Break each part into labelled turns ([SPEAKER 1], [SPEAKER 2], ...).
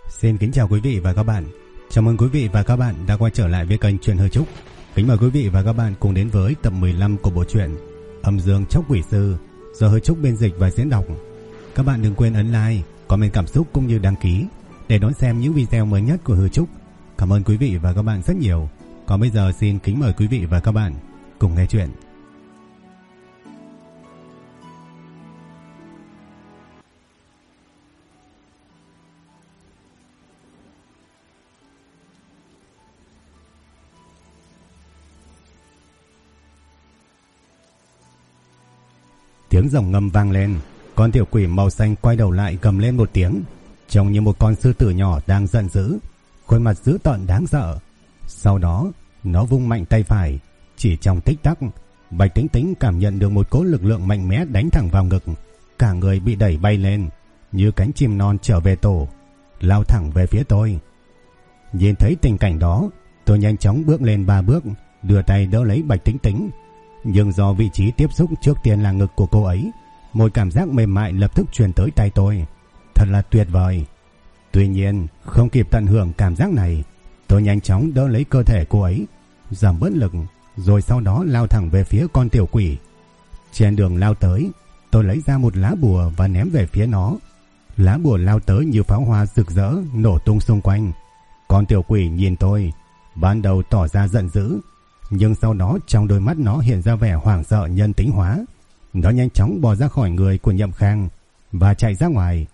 [SPEAKER 1] Xin kính chào quý vị và các bạn. Chào mừng quý vị và các bạn đã quay trở lại với kênh Truyện Hơi Trúc. Kính mời quý vị và các bạn cùng đến với tập 15 của bộ truyện Âm Dương Chóc Quỷ Sư do Hơi Trúc biên dịch và diễn đọc. Các bạn đừng quên ấn like, comment cảm xúc cũng như đăng ký để đón xem những video mới nhất của Hơi Trúc. Cảm ơn quý vị và các bạn rất nhiều. Còn bây giờ xin kính mời quý vị và các bạn cùng nghe chuyện. Tiếng rồng ngâm vang lên, con tiểu quỷ màu xanh quay đầu lại gầm lên một tiếng, trông như một con sư tử nhỏ đang giận dữ, khuôn mặt dữ tợn đáng sợ. Sau đó, nó vung mạnh tay phải, chỉ trong tích tắc, Bạch Tĩnh Tĩnh cảm nhận được một cỗ lực lượng mạnh mẽ đánh thẳng vào ngực, cả người bị đẩy bay lên, như cánh chim non trở về tổ, lao thẳng về phía tôi. Nhìn thấy tình cảnh đó, tôi nhanh chóng bước lên 3 bước, đưa tay đỡ lấy Bạch Tĩnh Tĩnh. Nhưng do vị trí tiếp xúc trước tiên là ngực của cô ấy, một cảm giác mềm mại lập tức truyền tới tay tôi. Thật là tuyệt vời. Tuy nhiên, không kịp tận hưởng cảm giác này, tôi nhanh chóng đỡ lấy cơ thể cô ấy, giảm bớt lực, rồi sau đó lao thẳng về phía con tiểu quỷ. Trên đường lao tới, tôi lấy ra một lá bùa và ném về phía nó. Lá bùa lao tới như pháo hoa rực rỡ, nổ tung xung quanh. Con tiểu quỷ nhìn tôi, ban đầu tỏ ra giận dữ, nhưng sau đó trong đôi mắt nó hiện ra vẻ hoảng sợ nhân tính hóa. Nó nhanh chóng bò ra khỏi người của Nhậm Khang và chạy ra ngoài.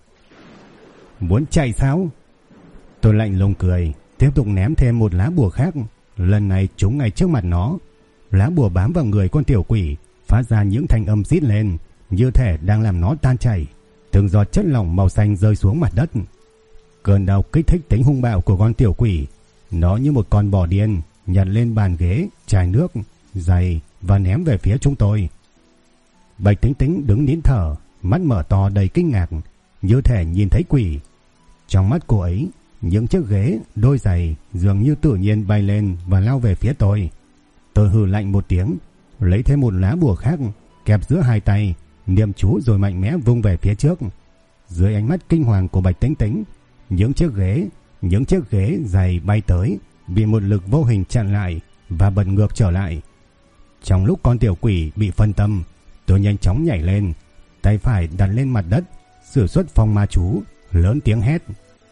[SPEAKER 1] Muốn chạy sao? Tôi lạnh lùng cười, tiếp tục ném thêm một lá bùa khác, lần này trúng ngay trước mặt nó. Lá bùa bám vào người con tiểu quỷ, phát ra những thanh âm rít lên, như thể đang làm nó tan chảy. Từng giọt chất lỏng màu xanh rơi xuống mặt đất. Cơn đau kích thích tính hung bạo của con tiểu quỷ. Nó như một con bò điên, nhặt lên bàn ghế, chai nước, giày và ném về phía chúng tôi. Bạch Tĩnh Tĩnh đứng nín thở, mắt mở to đầy kinh ngạc, như thể nhìn thấy quỷ. Trong mắt cô ấy, những chiếc ghế, đôi giày dường như tự nhiên bay lên và lao về phía tôi. Tôi hừ lạnh một tiếng, lấy thêm một lá bùa khác, kẹp giữa hai tay, niệm chú rồi mạnh mẽ vung về phía trước. Dưới ánh mắt kinh hoàng của Bạch Tĩnh Tĩnh, những chiếc ghế giày bay tới, bị một lực vô hình chặn lại và bật ngược trở lại. Trong lúc con tiểu quỷ bị phân tâm, tôi nhanh chóng nhảy lên, tay phải đặt lên mặt đất, sử xuất phong ma chú, lớn tiếng hét: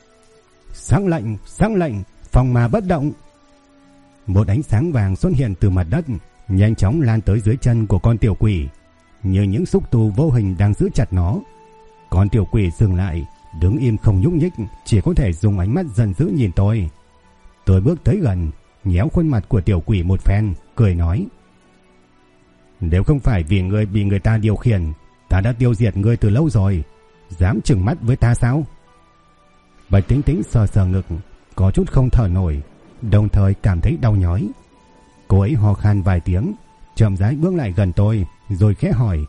[SPEAKER 1] Sắc lệnh, phong ma bất động. Một ánh sáng vàng xuất hiện từ mặt đất, nhanh chóng lan tới dưới chân của con tiểu quỷ, như những xúc tu vô hình đang giữ chặt nó. Con tiểu quỷ dừng lại, đứng im không nhúc nhích, chỉ có thể dùng ánh mắt giận dữ nhìn tôi. Tôi bước tới gần, nhéo khuôn mặt của tiểu quỷ một phen, cười nói: Nếu không phải vì ngươi bị người ta điều khiển, ta đã tiêu diệt ngươi từ lâu rồi. Dám trừng mắt với ta sao? Bạch Tĩnh Tĩnh sờ sờ ngực, có chút không thở nổi, đồng thời cảm thấy đau nhói. Cô ấy ho khan vài tiếng, chậm rãi bước lại gần tôi, rồi khẽ hỏi: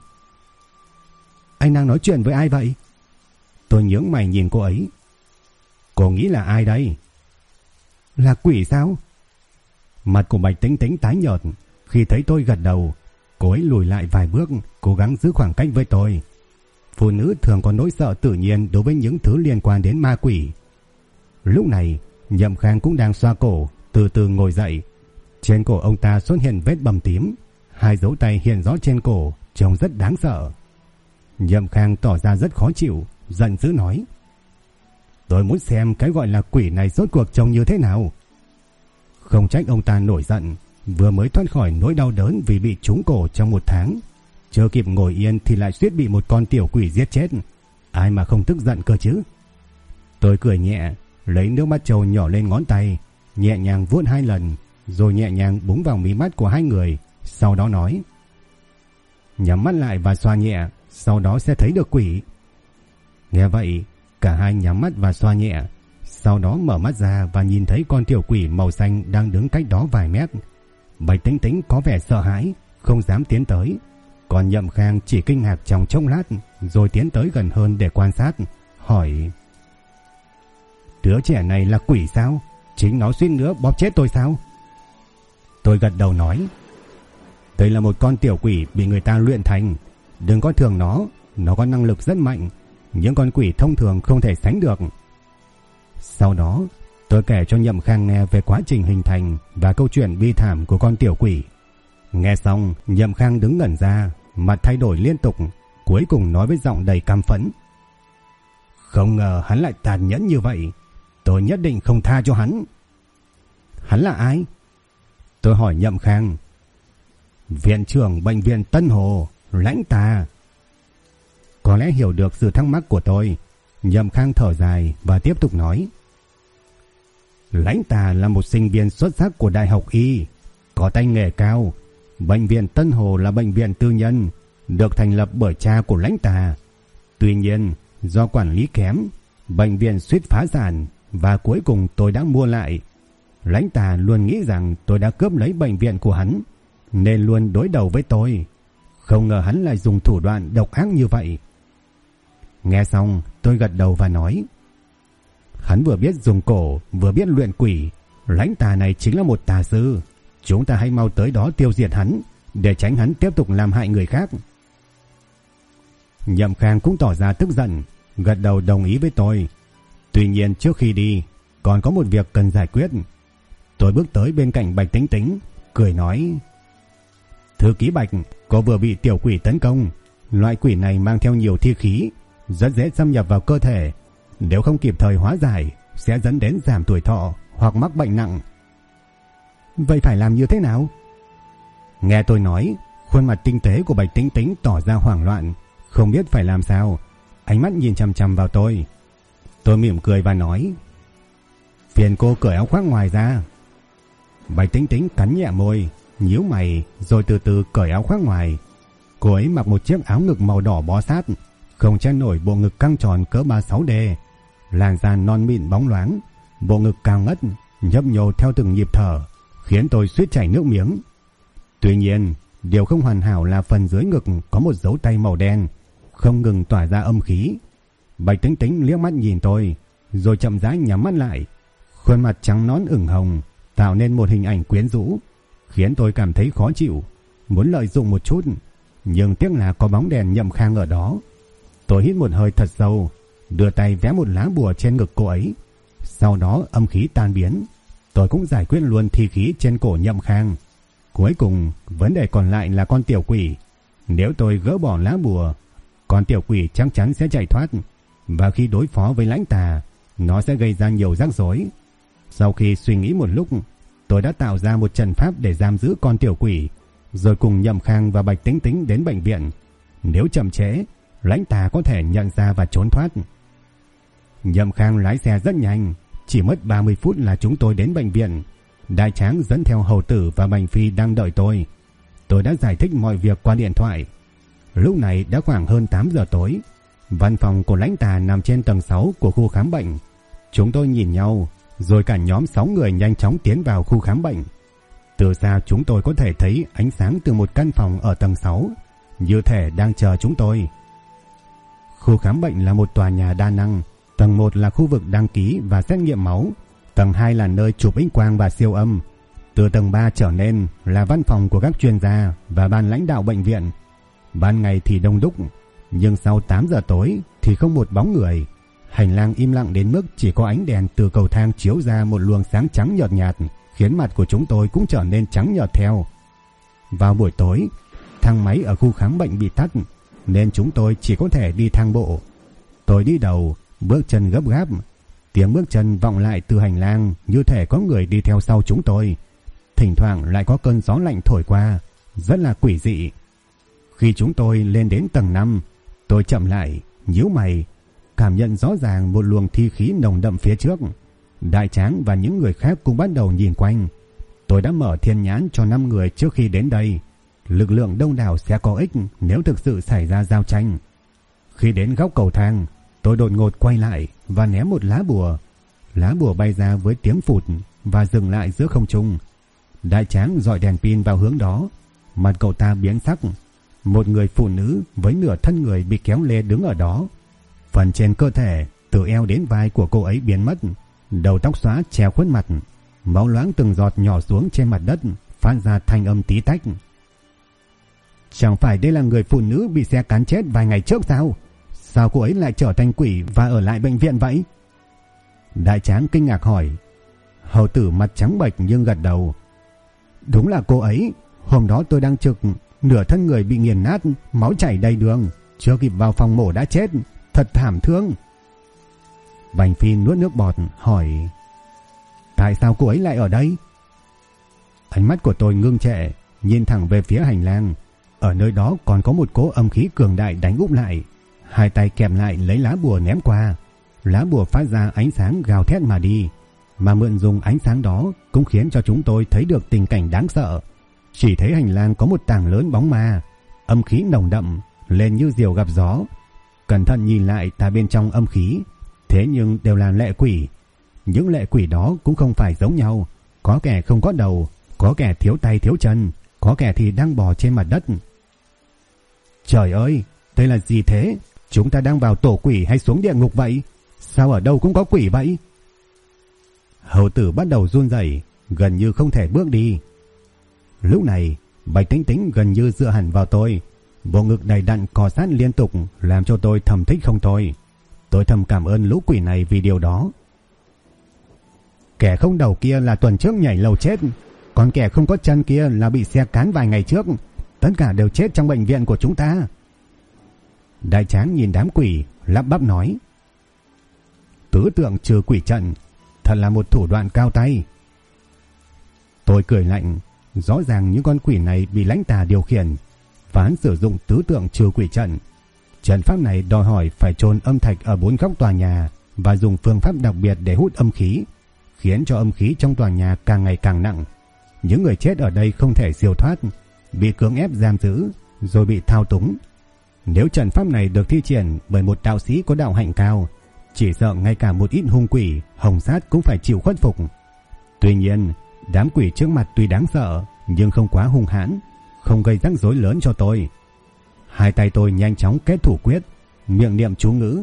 [SPEAKER 1] Anh đang nói chuyện với ai vậy? Tôi nhướng mày nhìn cô ấy. Cô nghĩ là ai đây? Là quỷ sao? Mặt của Bạch Tĩnh Tĩnh tái nhợt. Khi thấy tôi gật đầu, cô ấy lùi lại vài bước, cố gắng giữ khoảng cách với tôi. Phụ nữ thường có nỗi sợ tự nhiên đối với những thứ liên quan đến ma quỷ. Lúc này, Nhậm Khang cũng đang xoa cổ, từ từ ngồi dậy. Trên cổ ông ta xuất hiện vết bầm tím, hai dấu tay hiện rõ trên cổ, trông rất đáng sợ. Nhậm Khang tỏ ra rất khó chịu, giận dữ nói: Tôi muốn xem cái gọi là quỷ này rốt cuộc trông như thế nào. Không trách ông ta nổi giận, vừa mới thoát khỏi nỗi đau đớn vì bị trúng cổ trong 1 tháng, chưa kịp ngồi yên thì lại suýt bị một con tiểu quỷ giết chết. Ai mà không tức giận cơ chứ. Tôi cười nhẹ, lấy nước mắt trâu nhỏ lên ngón tay, nhẹ nhàng vuốt 2 lần, rồi nhẹ nhàng búng vào mí mắt của hai người, sau đó nói: Nhắm mắt lại và xoa nhẹ, sau đó sẽ thấy được quỷ. Nghe vậy, cả hai nhắm mắt và xoa nhẹ, sau đó mở mắt ra và nhìn thấy con tiểu quỷ màu xanh đang đứng cách đó vài mét. Bạch Tĩnh Tĩnh có vẻ sợ hãi, không dám tiến tới, còn Nhậm Khang chỉ kinh ngạc trong chốc lát, rồi tiến tới gần hơn để quan sát, hỏi: Đứa trẻ này là quỷ sao? Chính nó suýt nữa bóp chết tôi sao? Tôi gật đầu nói: Đây là một con tiểu quỷ bị người ta luyện thành, đừng coi thường nó có năng lực rất mạnh, những con quỷ thông thường không thể sánh được. Sau đó tôi kể cho Nhậm Khang nghe về quá trình hình thành và câu chuyện bi thảm của con tiểu quỷ. Nghe xong, Nhậm Khang đứng ngẩn ra, mặt thay đổi liên tục, cuối cùng nói với giọng đầy căm phẫn: "Không ngờ hắn lại tàn nhẫn như vậy, tôi nhất định không tha cho hắn." "Hắn là ai?" Tôi hỏi Nhậm Khang. "Viện trưởng bệnh viện Tân Hồ, Lãnh Tà." Có lẽ hiểu được sự thắc mắc của tôi, Nhậm Khang thở dài và tiếp tục nói: "Lãnh Tà là một sinh viên xuất sắc của Đại học Y, có tay nghề cao. Bệnh viện Tân Hồ là bệnh viện tư nhân, được thành lập bởi cha của Lãnh Tà. Tuy nhiên, do quản lý kém, bệnh viện suýt phá sản và cuối cùng tôi đã mua lại. Lãnh Tà luôn nghĩ rằng tôi đã cướp lấy bệnh viện của hắn, nên luôn đối đầu với tôi. Không ngờ hắn lại dùng thủ đoạn độc ác như vậy." Nghe xong, tôi gật đầu và nói: "Hắn vừa biết dùng cổ, vừa biết luyện quỷ. Lãnh Tà này chính là một tà sư. Chúng ta hãy mau tới đó tiêu diệt hắn, để tránh hắn tiếp tục làm hại người khác." Nhậm Khang cũng tỏ ra tức giận, gật đầu đồng ý với tôi. Tuy nhiên trước khi đi, còn có một việc cần giải quyết. Tôi bước tới bên cạnh Bạch Tính Tính, cười nói: "Thư ký Bạch, cô vừa bị tiểu quỷ tấn công. Loại quỷ này mang theo nhiều thi khí, rất dễ xâm nhập vào cơ thể. Nếu không kịp thời hóa giải, sẽ dẫn đến giảm tuổi thọ hoặc mắc bệnh nặng." "Vậy phải làm như thế nào?" Nghe tôi nói, khuôn mặt tinh tế của Bạch Tính Tính tỏ ra hoảng loạn, không biết phải làm sao, ánh mắt nhìn chằm chằm vào tôi. Tôi mỉm cười và nói: "Phiền cô cởi áo khoác ngoài ra." Bạch Tính Tính cắn nhẹ môi, nhíu mày rồi từ từ cởi áo khoác ngoài. Cô ấy mặc một chiếc áo ngực màu đỏ bó sát, không che nổi bộ ngực căng tròn cỡ 36D, làn da non mịn bóng loáng, bộ ngực cao ngất, nhấp nhô theo từng nhịp thở, khiến tôi suýt chảy nước miếng. Tuy nhiên, điều không hoàn hảo là phần dưới ngực có một dấu tay màu đen, không ngừng tỏa ra âm khí. Bạch Tính Tính liếc mắt nhìn tôi, rồi chậm rãi nhắm mắt lại, khuôn mặt trắng nõn ửng hồng, tạo nên một hình ảnh quyến rũ, khiến tôi cảm thấy khó chịu, muốn lợi dụng một chút, nhưng tiếc là có bóng đèn Nhậm Khang ở đó. Tôi hít một hơi thật sâu, đưa tay vẽ một lá bùa trên ngực cô ấy. Sau đó âm khí tan biến, tôi cũng giải quyết luôn thi khí trên cổ Nhậm Khang. Cuối cùng, vấn đề còn lại là con tiểu quỷ. Nếu tôi gỡ bỏ lá bùa, con tiểu quỷ chắc chắn sẽ chạy thoát, và khi đối phó với Lãnh Tà, nó sẽ gây ra nhiều rắc rối. Sau khi suy nghĩ một lúc, tôi đã tạo ra một trận pháp để giam giữ con tiểu quỷ, rồi cùng Nhậm Khang và Bạch Tính Tính đến bệnh viện. Nếu chậm trễ, Lãnh Tà có thể nhận ra và trốn thoát. Nhậm Khang lái xe rất nhanh, chỉ mất 30 phút là chúng tôi đến bệnh viện. Đại Tráng dẫn theo hầu tử và Bành Phi đang đợi tôi. Tôi đã giải thích mọi việc qua điện thoại. Lúc này đã khoảng hơn 8 giờ tối. Văn phòng của Lãnh Tà nằm trên tầng 6 của khu khám bệnh. Chúng tôi nhìn nhau, rồi cả nhóm 6 người nhanh chóng tiến vào khu khám bệnh. Từ xa chúng tôi có thể thấy ánh sáng từ một căn phòng ở tầng 6, như thể đang chờ chúng tôi. Khu khám bệnh là một tòa nhà đa năng. Tầng 1 là khu vực đăng ký và xét nghiệm máu. Tầng 2 là nơi chụp X quang và siêu âm. Từ tầng 3 trở lên là văn phòng của các chuyên gia và ban lãnh đạo bệnh viện. Ban ngày thì đông đúc, nhưng sau 8 giờ tối thì không một bóng người. Hành lang im lặng đến mức chỉ có ánh đèn từ cầu thang chiếu ra một luồng sáng trắng nhợt nhạt, khiến mặt của chúng tôi cũng trở nên trắng nhợt theo. Vào buổi tối, thang máy ở khu khám bệnh bị tắt, nên chúng tôi chỉ có thể đi thang bộ. Tôi đi đầu, bước chân gấp gáp. Tiếng bước chân vọng lại từ hành lang, như thể có người đi theo sau chúng tôi. Thỉnh thoảng lại có cơn gió lạnh thổi qua, rất là quỷ dị. Khi chúng tôi lên đến tầng 5, tôi chậm lại, nhíu mày, cảm nhận rõ ràng một luồng thi khí nồng đậm phía trước. Đại Tráng và những người khác cũng bắt đầu nhìn quanh. Tôi đã mở thiên nhãn cho 5 người trước khi đến đây. Lực lượng đông đảo sẽ có ích nếu thực sự xảy ra giao tranh. Khi đến góc cầu thang, tôi đột ngột quay lại và ném một lá bùa. Lá bùa bay ra với tiếng phụt và dừng lại giữa không trung. Đại Tráng dọi đèn pin vào hướng đó. Mặt cậu ta biến sắc. Một người phụ nữ với nửa thân người bị kéo lê đứng ở đó. Phần trên cơ thể từ eo đến vai của cô ấy biến mất. Đầu tóc xóa che khuất mặt. Máu loãng từng giọt nhỏ xuống trên mặt đất, phát ra thanh âm tí tách. Chẳng phải đây là người phụ nữ bị xe cán chết vài ngày trước sao? Sao cô ấy lại trở thành quỷ và ở lại bệnh viện vậy? Đại tráng kinh ngạc hỏi. Hầu tử mặt trắng bệch nhưng gật đầu. Đúng là cô ấy. Hôm đó tôi đang trực, nửa thân người bị nghiền nát, máu chảy đầy đường, chưa kịp vào phòng mổ đã chết, thật thảm thương. Bành Phi nuốt nước bọt hỏi. Tại sao cô ấy lại ở đây? Ánh mắt của tôi ngưng trệ, nhìn thẳng về phía hành lang. Ở nơi đó còn có một cỗ âm khí cường đại đánh úp lại. Hai tay kèm lại lấy lá bùa ném qua. Lá bùa phát ra ánh sáng gào thét mà đi. Mà mượn dùng ánh sáng đó cũng khiến cho chúng tôi thấy được tình cảnh đáng sợ. Chỉ thấy hành lang có một tảng lớn bóng ma, âm khí nồng đậm, lên như diều gặp gió. Cẩn thận nhìn lại ta bên trong âm khí, thế nhưng đều là lệ quỷ. Những lệ quỷ đó cũng không phải giống nhau. Có kẻ không có đầu, có kẻ thiếu tay thiếu chân, có kẻ thì đang bò trên mặt đất. Trời ơi, đây là gì thế? Chúng ta đang vào tổ quỷ hay xuống địa ngục vậy? Sao ở đâu cũng có quỷ vậy? Hầu tử bắt đầu run rẩy, gần như không thể bước đi. Lúc này Bạch Tĩnh Tĩnh gần như dựa hẳn vào tôi, bộ ngực đầy đặn cọ sát liên tục, làm cho tôi thầm thích không thôi. Tôi thầm cảm ơn lũ quỷ này vì điều đó. Kẻ không đầu kia là tuần trước nhảy lầu chết, còn kẻ không có chân kia là bị xe cán vài ngày trước. Tất cả đều chết trong bệnh viện của chúng ta. Đại tráng nhìn đám quỷ, lắp bắp nói. Tứ tượng trừ quỷ trận, thật là một thủ đoạn cao tay. Tôi cười lạnh. Rõ ràng những con quỷ này bị lãnh tà điều khiển, và hắn sử dụng tứ tượng trừ quỷ trận. Trận pháp này đòi hỏi phải chôn âm thạch ở 4 góc tòa nhà và dùng phương pháp đặc biệt để hút âm khí, khiến cho âm khí trong tòa nhà càng ngày càng nặng. Những người chết ở đây không thể siêu thoát, bị cưỡng ép giam giữ rồi bị thao túng. Nếu trận pháp này được thi triển bởi một đạo sĩ có đạo hạnh cao, chỉ sợ ngay cả một ít hung quỷ hồng sát cũng phải chịu khuất phục. Tuy nhiên, đám quỷ trước mặt tuy đáng sợ nhưng không quá hung hãn, không gây rắc rối lớn cho tôi. Hai tay tôi nhanh chóng kết thủ quyết, miệng niệm chú ngữ.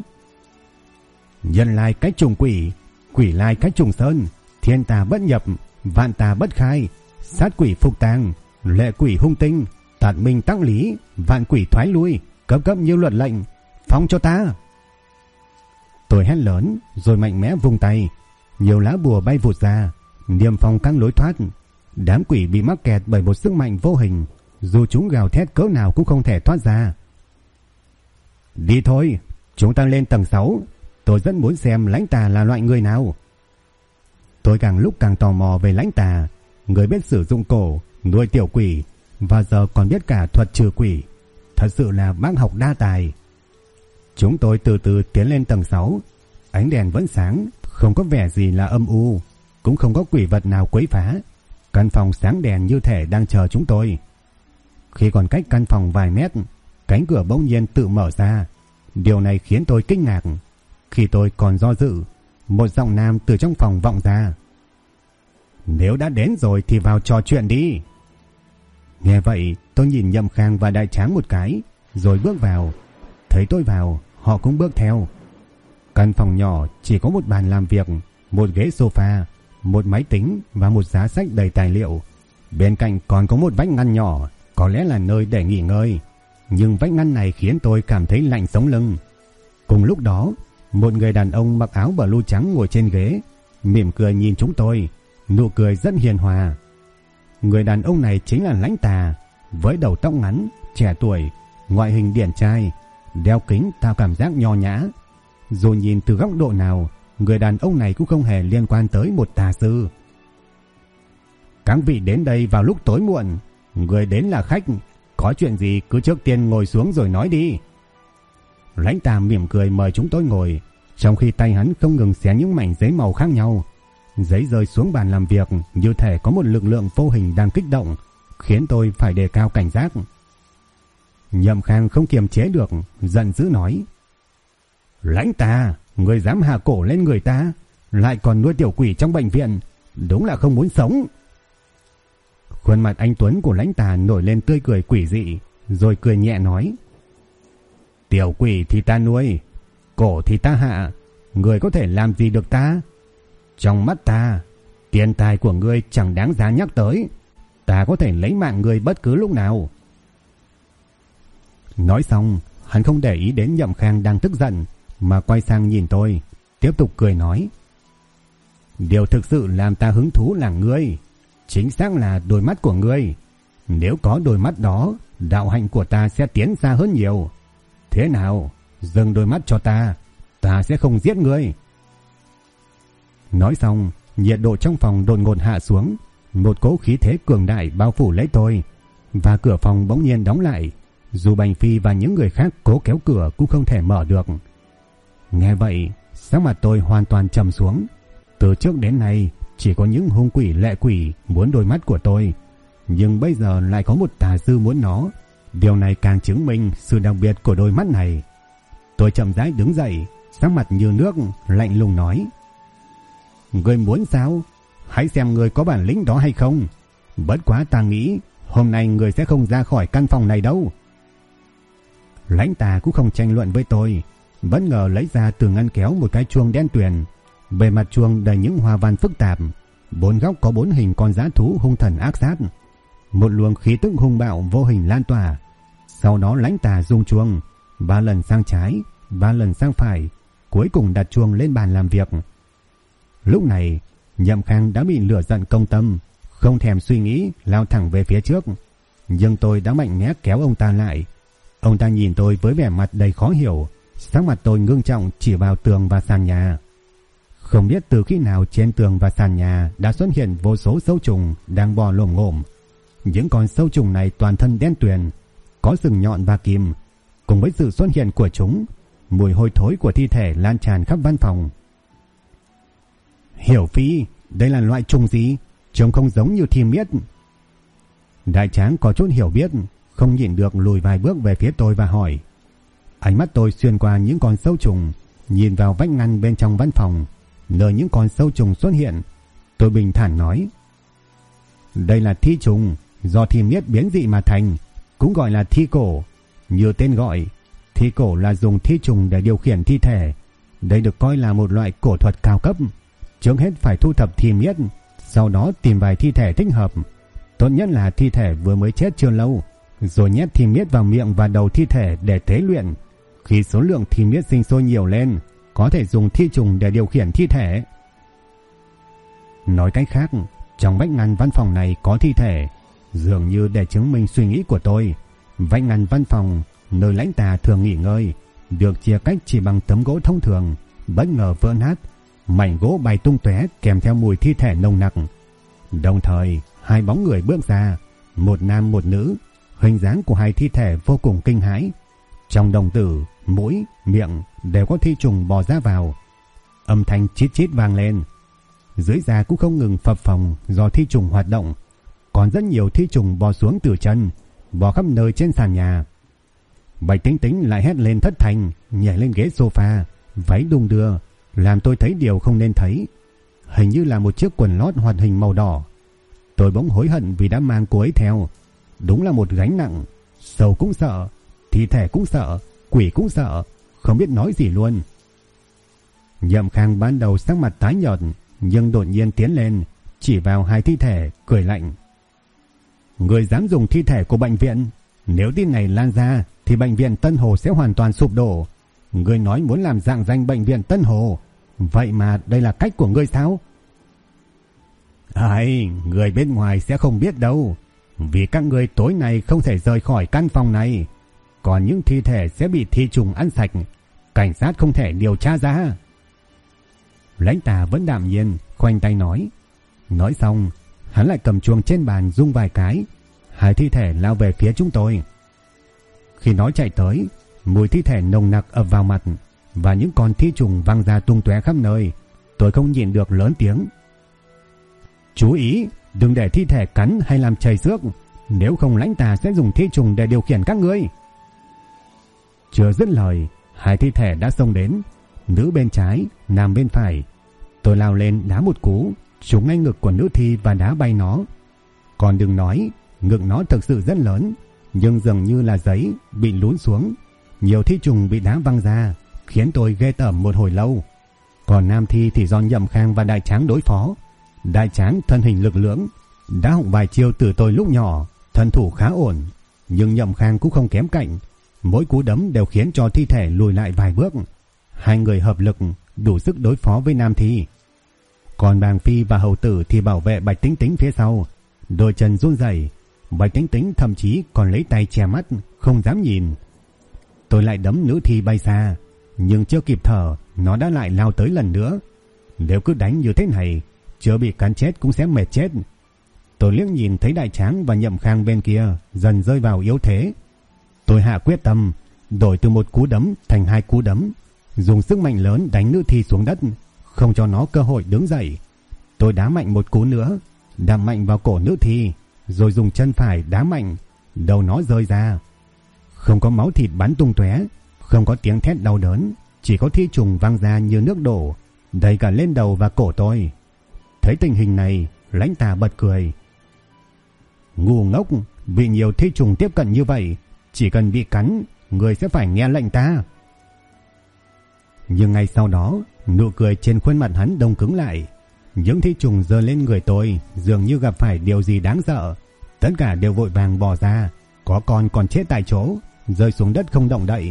[SPEAKER 1] Nhân lai cách trùng quỷ, quỷ lai cách trùng sơn, thiên tà bất nhập, vạn tà bất khai, sát quỷ phục tàng, lệ quỷ hung tinh, tạt minh tăng lý, vạn quỷ thoái lui, cấp cấp như luật lệnh, phong cho ta. Tôi hét lớn rồi mạnh mẽ vung tay, nhiều lá bùa bay vụt ra, niêm phong các lối thoát. Đám quỷ bị mắc kẹt bởi một sức mạnh vô hình, dù chúng gào thét cỡ nào cũng không thể thoát ra. Đi thôi, chúng ta lên tầng 6. Tôi rất muốn xem lãnh tà là loại người nào. Tôi càng lúc càng tò mò về lãnh tà, người biết sử dụng cổ, nuôi tiểu quỷ, và giờ còn biết cả thuật trừ quỷ. Thật sự là bác học đa tài. Chúng tôi từ từ tiến lên tầng 6. Ánh đèn vẫn sáng, không có vẻ gì là âm u, cũng không có quỷ vật nào quấy phá. Căn phòng sáng đèn như thể đang chờ chúng tôi. Khi còn cách căn phòng vài mét, cánh cửa bỗng nhiên tự mở ra. Điều này khiến tôi kinh ngạc. Khi tôi còn do dự, một giọng nam từ trong phòng vọng ra. Nếu đã đến rồi thì vào trò chuyện đi. Nghe vậy, tôi nhìn Nhậm Khang và Đại Tráng một cái, rồi bước vào. Thấy tôi vào, họ cũng bước theo. Căn phòng nhỏ chỉ có một bàn làm việc, một ghế sofa, một máy tính và một giá sách đầy tài liệu. Bên cạnh còn có một vách ngăn nhỏ, có lẽ là nơi để nghỉ ngơi. Nhưng vách ngăn này khiến tôi cảm thấy lạnh sống lưng. Cùng lúc đó, một người đàn ông mặc áo blue trắng ngồi trên ghế, mỉm cười nhìn chúng tôi, nụ cười rất hiền hòa. Người đàn ông này chính là lãnh tà, với đầu tóc ngắn, trẻ tuổi, ngoại hình điển trai, đeo kính tạo cảm giác nho nhã. Dù nhìn từ góc độ nào, người đàn ông này cũng không hề liên quan tới một tà sư. Các vị đến đây vào lúc tối muộn, người đến là khách, có chuyện gì cứ trước tiên ngồi xuống rồi nói đi. Lãnh tà mỉm cười mời chúng tôi ngồi, trong khi tay hắn không ngừng xé những mảnh giấy màu khác nhau. Giấy rơi xuống bàn làm việc như thể có một lực lượng vô hình đang kích động, khiến tôi phải đề cao cảnh giác. Nhậm Khang không kiềm chế được, giận dữ nói: Lãnh tà, người dám hạ cổ lên người ta, lại còn nuôi tiểu quỷ trong bệnh viện, đúng là không muốn sống. Khuôn mặt anh tuấn của lãnh tà nổi lên tươi cười quỷ dị, rồi cười nhẹ nói: Tiểu quỷ thì ta nuôi, cổ thì ta hạ, người có thể làm gì được ta? Trong mắt ta, tiền tài của ngươi chẳng đáng giá nhắc tới, ta có thể lấy mạng ngươi bất cứ lúc nào. Nói xong, hắn không để ý đến Nhậm Khang đang tức giận, mà quay sang nhìn tôi, tiếp tục cười nói: Điều thực sự làm ta hứng thú là ngươi, chính xác là đôi mắt của ngươi. Nếu có đôi mắt đó, đạo hạnh của ta sẽ tiến xa hơn nhiều. Thế nào, dâng đôi mắt cho ta sẽ không giết ngươi. Nói xong, nhiệt độ trong phòng đột ngột hạ xuống, một cỗ khí thế cường đại bao phủ lấy tôi, và cửa phòng bỗng nhiên đóng lại. Dù Bành Phi và những người khác cố kéo cửa cũng không thể mở được. Nghe vậy, sắc mặt tôi hoàn toàn trầm xuống. Từ trước đến nay, chỉ có những hung quỷ lệ quỷ muốn đôi mắt của tôi, nhưng bây giờ lại có một tà sư muốn nó. Điều này càng chứng minh sự đặc biệt của đôi mắt này. Tôi chậm rãi đứng dậy, sắc mặt như nước, lạnh lùng nói: Ngươi muốn sao? Hãy xem ngươi có bản lĩnh đó hay không. Bất quá ta nghĩ hôm nay ngươi sẽ không ra khỏi căn phòng này đâu. Lãnh Tà cũng không tranh luận với tôi, bất ngờ lấy ra từ ngăn kéo một cái chuông đen tuyền. Bề mặt chuông đầy những hoa văn phức tạp, bốn góc có 4 hình con dã thú hung thần ác sát. Một luồng khí tức hung bạo vô hình lan tỏa. Sau đó Lãnh Tà rung chuông 3 lần sang trái, 3 lần sang phải, cuối cùng đặt chuông lên bàn làm việc. Lúc này, Nhậm Khang đã bị lửa giận công tâm, không thèm suy nghĩ lao thẳng về phía trước, nhưng tôi đã mạnh mẽ kéo ông ta lại. Ông ta nhìn tôi với vẻ mặt đầy khó hiểu, sắc mặt tôi ngưng trọng chỉ vào tường và sàn nhà. Không biết từ khi nào trên tường và sàn nhà đã xuất hiện vô số sâu trùng đang bò lồm ngồm. Những con sâu trùng này toàn thân đen tuyền, có sừng nhọn và kìm. Cùng với sự xuất hiện của chúng, mùi hôi thối của thi thể lan tràn khắp văn phòng. Hiểu Phi, đây là loại trùng gì? Trông không giống như thi miết. Đại Tráng có chút hiểu biết, không nhịn được lùi vài bước về phía tôi và hỏi. Ánh mắt tôi xuyên qua những con sâu trùng, nhìn vào vách ngăn bên trong văn phòng, nơi những con sâu trùng xuất hiện. Tôi bình thản nói: Đây là thi trùng do thi miết biến dị mà thành, cũng gọi là thi cổ. Như tên gọi, thi cổ là dùng thi trùng để điều khiển thi thể. Đây được coi là một loại cổ thuật cao cấp. Trước hết phải thu thập thi miết, sau đó tìm vài thi thể thích hợp. Tốt nhất là thi thể vừa mới chết chưa lâu, rồi nhét thi miết vào miệng và đầu thi thể để tế luyện. Khi số lượng thi miết sinh sôi nhiều lên, có thể dùng thi trùng để điều khiển thi thể. Nói cách khác, trong vách ngăn văn phòng này có thi thể. Dường như để chứng minh suy nghĩ của tôi, vách ngăn văn phòng nơi Lãnh Tà thường nghỉ ngơi được chia cách chỉ bằng tấm gỗ thông thường, bất ngờ vỡ nát, mảnh gỗ bay tung tóe kèm theo mùi thi thể nồng nặc. Đồng thời, 2 bóng người bước ra, một nam một nữ. Hình dáng của 2 thi thể vô cùng kinh hãi. Trong đồng tử, mũi, miệng đều có thi trùng bò ra vào. Âm thanh chít chít vang lên. Dưới da cũng không ngừng phập phồng do thi trùng hoạt động. Còn rất nhiều thi trùng bò xuống từ chân, bò khắp nơi trên sàn nhà. Bạch Tính Tính lại hét lên thất thanh, nhảy lên ghế sofa, váy đung đưa, làm tôi thấy điều không nên thấy. Hình như là một chiếc quần lót hoạt hình màu đỏ. Tôi bỗng hối hận vì đã mang cô ấy theo. Đúng là một gánh nặng. Sầu cũng sợ, thi thể cũng sợ, quỷ cũng sợ, không biết nói gì luôn. Nhậm Khang ban đầu sắc mặt tái nhợt, nhưng đột nhiên tiến lên, chỉ vào 2 thi thể, cười lạnh. Người dám dùng thi thể của bệnh viện? Nếu tin này lan ra thì bệnh viện Tân Hồ sẽ hoàn toàn sụp đổ. Ngươi nói muốn làm rạng danh bệnh viện Tân Hồ, vậy mà đây là cách của ngươi sao? Ai, người bên ngoài sẽ không biết đâu, vì các ngươi tối nay không thể rời khỏi căn phòng này. Còn những thi thể sẽ bị thi trùng ăn sạch, cảnh sát không thể điều tra ra. Lãnh Tà vẫn đạm nhiên, khoanh tay nói. Nói xong, hắn lại cầm chuông trên bàn rung vài cái. 2 thi thể lao về phía chúng tôi. Khi nó chạy tới, mùi thi thể nồng nặc ập vào mặt, và những con thi trùng văng ra tung tóe khắp nơi. Tôi không nhịn được lớn tiếng. Chú ý, đừng để thi thể cắn hay làm chảy xước, nếu không Lãnh Tà sẽ dùng thi trùng để điều khiển các ngươi. Chưa dứt lời, 2 thi thể đã xông đến, nữ bên trái, nam bên phải. Tôi lao lên đá một cú, trúng ngay ngực của nữ thi và đá bay nó. Còn đừng nói, ngực nó thực sự rất lớn, nhưng dường như là giấy bị lún xuống. Nhiều thi trùng bị đá văng ra, khiến tôi ghê tởm một hồi lâu. Còn nam thi thì do Nhậm Khang và Đại Tráng đối phó. Đại Tráng thân hình lực lưỡng, đã học vài chiêu từ tôi lúc nhỏ, thân thủ khá ổn. Nhưng Nhậm Khang cũng không kém cạnh, mỗi cú đấm đều khiến cho thi thể lùi lại vài bước. 2 người hợp lực đủ sức đối phó với nam thi. Còn Bàng Phi và hầu tử thì bảo vệ Bạch Tính Tính phía sau. Đôi chân run rẩy, Bạch Tính Tính thậm chí còn lấy tay che mắt, không dám nhìn. Tôi lại đấm nữ thi bay xa, nhưng chưa kịp thở, nó đã lại lao tới lần nữa. Nếu cứ đánh như thế này, chưa bị cắn chết cũng sẽ mệt chết. Tôi liếc nhìn thấy Đại Tráng và Nhậm Khang bên kia dần rơi vào yếu thế. Tôi hạ quyết tâm, đổi từ một cú đấm thành 2 cú đấm, dùng sức mạnh lớn đánh nữ thi xuống đất, không cho nó cơ hội đứng dậy. Tôi đá mạnh một cú nữa, đạp mạnh vào cổ nữ thi, rồi dùng chân phải đá mạnh, đầu nó rơi ra. Không có máu thịt bắn tung tóe, không có tiếng thét đau đớn, chỉ có thi trùng văng ra như nước đổ, đầy cả lên đầu và cổ tôi. Thấy tình hình này, Lãnh Tà bật cười. Ngu ngốc, bị nhiều thi trùng tiếp cận như vậy, chỉ cần bị cắn, người sẽ phải nghe lệnh ta. Nhưng ngay sau đó, nụ cười trên khuôn mặt hắn đông cứng lại. Những thi trùng giơ lên người tôi dường như gặp phải điều gì đáng sợ. Tất cả đều vội vàng bỏ ra, có con còn chết tại chỗ, rơi xuống đất không động đậy.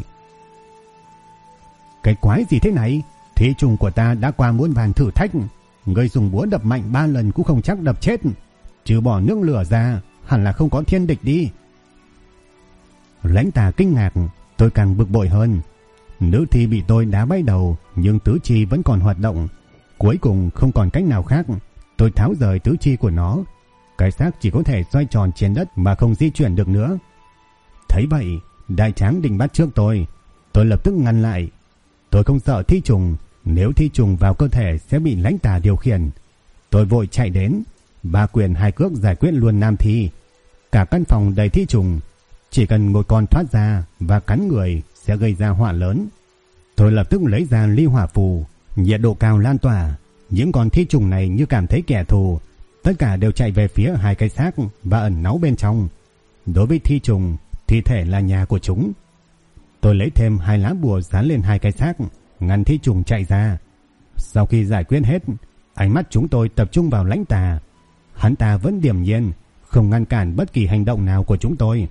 [SPEAKER 1] Cái quái gì thế này? Thi trùng của ta đã qua muôn vàn thử thách, người dùng búa đập mạnh 3 lần cũng không chắc đập chết. Trừ bỏ nước lửa ra, hẳn là không có thiên địch đi. Lãnh Tà kinh ngạc, tôi càng bực bội hơn. Nữ thi bị tôi đá bay đầu, nhưng tứ chi vẫn còn hoạt động. Cuối cùng không còn cách nào khác, tôi tháo rời tứ chi của nó. Cái xác chỉ có thể xoay tròn trên đất mà không di chuyển được nữa. Thấy vậy, Đại Tráng định bắt trước tôi lập tức ngăn lại. Tôi không sợ thi trùng, nếu thi trùng vào cơ thể sẽ bị Lãnh Tà điều khiển. Tôi vội chạy đến, 3 quyền 2 cước giải quyết luôn nam thi. Cả căn phòng đầy thi trùng, chỉ cần một con thoát ra và cắn người sẽ gây ra họa lớn. Tôi lập tức lấy ra ly hỏa phù, nhiệt độ cao lan tỏa. Những con thi trùng này như cảm thấy kẻ thù, tất cả đều chạy về phía 2 cái xác và ẩn náu bên trong. Đối với thi trùng, thi thể là nhà của chúng. Tôi lấy thêm 2 lá bùa dán lên 2 cái xác, ngăn thi trùng chạy ra. Sau khi giải quyết hết, ánh mắt chúng tôi tập trung vào Lãnh Tà. Hắn ta vẫn điềm nhiên, không ngăn cản bất kỳ hành động nào của chúng tôi.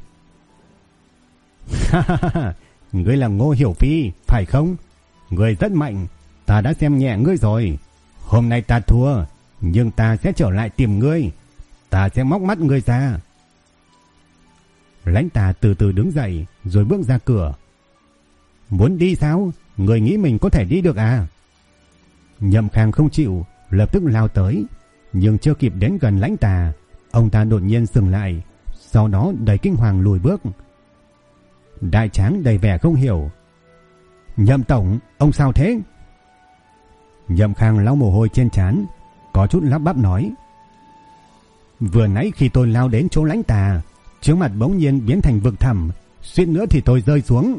[SPEAKER 1] Ngươi là Ngô Hiểu Phi, phải không? Ngươi rất mạnh, ta đã xem nhẹ ngươi rồi. Hôm nay ta thua, nhưng ta sẽ trở lại tìm ngươi. Ta sẽ móc mắt ngươi ra. Lãnh Tà từ từ đứng dậy rồi bước ra cửa. Muốn đi sao? Ngươi nghĩ mình có thể đi được à? Nhậm Khang không chịu, lập tức lao tới, nhưng chưa kịp đến gần Lãnh Tà, ông ta đột nhiên dừng lại, sau đó đầy kinh hoàng lùi bước. Đại Tráng đầy vẻ không hiểu. Nhậm tổng, ông sao thế? Nhậm Khang lau mồ hôi trên trán, có chút lắp bắp nói. Vừa nãy khi tôi lao đến chỗ Lãnh Tà, trước mặt bỗng nhiên biến thành vực thẳm, suýt nữa thì tôi rơi xuống.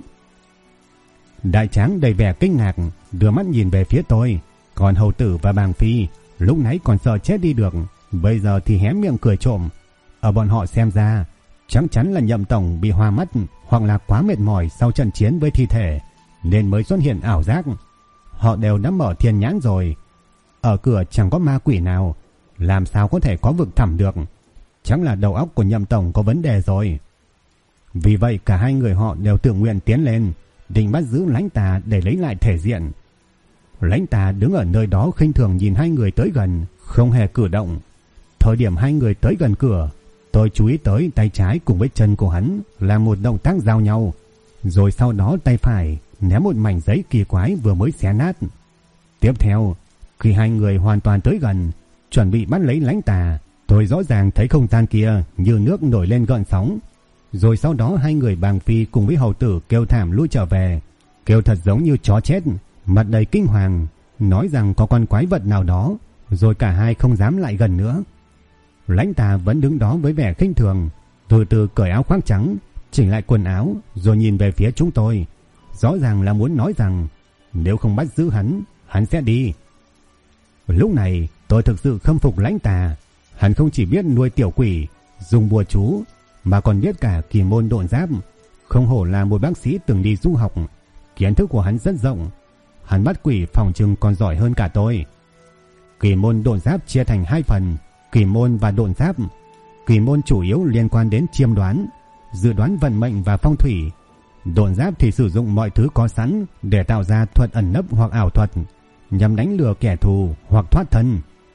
[SPEAKER 1] Đại Tráng đầy vẻ kinh ngạc, đưa mắt nhìn về phía tôi. Còn hầu tử và Bàng Phi lúc nãy còn sợ chết đi được, bây giờ thì hé miệng cười trộm. Ở bọn họ xem ra, chắc chắn là Nhậm tổng bị hoa mắt hoặc là quá mệt mỏi sau trận chiến với thi thể, nên mới xuất hiện ảo giác. Họ đều đã mở thiên nhãn rồi. Ở cửa chẳng có ma quỷ nào, làm sao có thể có vực thẳm được. Chắc là đầu óc của Nhậm tổng có vấn đề rồi. Vì vậy cả 2 người họ đều tự nguyện tiến lên, định bắt giữ Lãnh Tà để lấy lại thể diện. Lãnh Tà đứng ở nơi đó khinh thường nhìn 2 người tới gần, không hề cử động. Thời điểm 2 người tới gần cửa, tôi chú ý tới tay trái cùng với chân của hắn làm một động tác giao nhau, rồi sau đó tay phải ném một mảnh giấy kỳ quái vừa mới xé nát. Tiếp theo, khi 2 người hoàn toàn tới gần, chuẩn bị bắt lấy Lãnh Tà, tôi rõ ràng thấy không gian kia như nước nổi lên gợn sóng. Rồi sau đó 2 người Bàng Phi cùng với hầu tử kêu thảm lui trở về, kêu thật giống như chó chết, mặt đầy kinh hoàng, nói rằng có con quái vật nào đó, rồi cả hai không dám lại gần nữa. Lãnh Tà vẫn đứng đó với vẻ khinh thường, từ từ cởi áo khoác trắng, chỉnh lại quần áo, rồi nhìn về phía chúng tôi, rõ ràng là muốn nói rằng nếu không bắt giữ hắn sẽ đi. Lúc này tôi thực sự khâm phục Lãnh Tà. Hắn không chỉ biết nuôi tiểu quỷ, dùng bùa chú, mà còn biết cả kỳ môn độn giáp. Không hổ là một bác sĩ từng đi du học, kiến thức của hắn rất rộng. Hắn bắt quỷ phòng trừng còn giỏi hơn cả tôi. Kỳ môn độn giáp chia thành 2 phần, kỳ môn và độn giáp. Kỳ môn chủ yếu liên quan đến chiêm đoán, dự đoán vận mệnh và phong thủy. Độn giáp thì sử dụng mọi thứ có sẵn để tạo ra thuật ẩn nấp hoặc ảo thuật, nhằm đánh lừa kẻ thù hoặc thoát thân.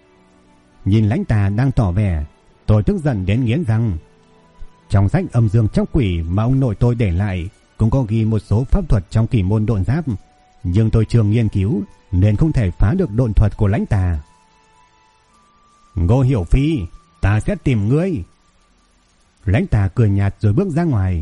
[SPEAKER 1] nhìn Lãnh Tà đang tỏ vẻ. Tôi tức giận đến nghiến răng. Trong sách Âm Dương Chóc Quỷ mà ông nội tôi để lại cũng có ghi một số pháp thuật trong kỳ môn độn giáp, nhưng tôi chưa nghiên cứu nên không thể phá được độn thuật của Lãnh Tà. Ngô Hiểu Phi, ta sẽ tìm ngươi. Lãnh Tà cười nhạt rồi bước ra ngoài.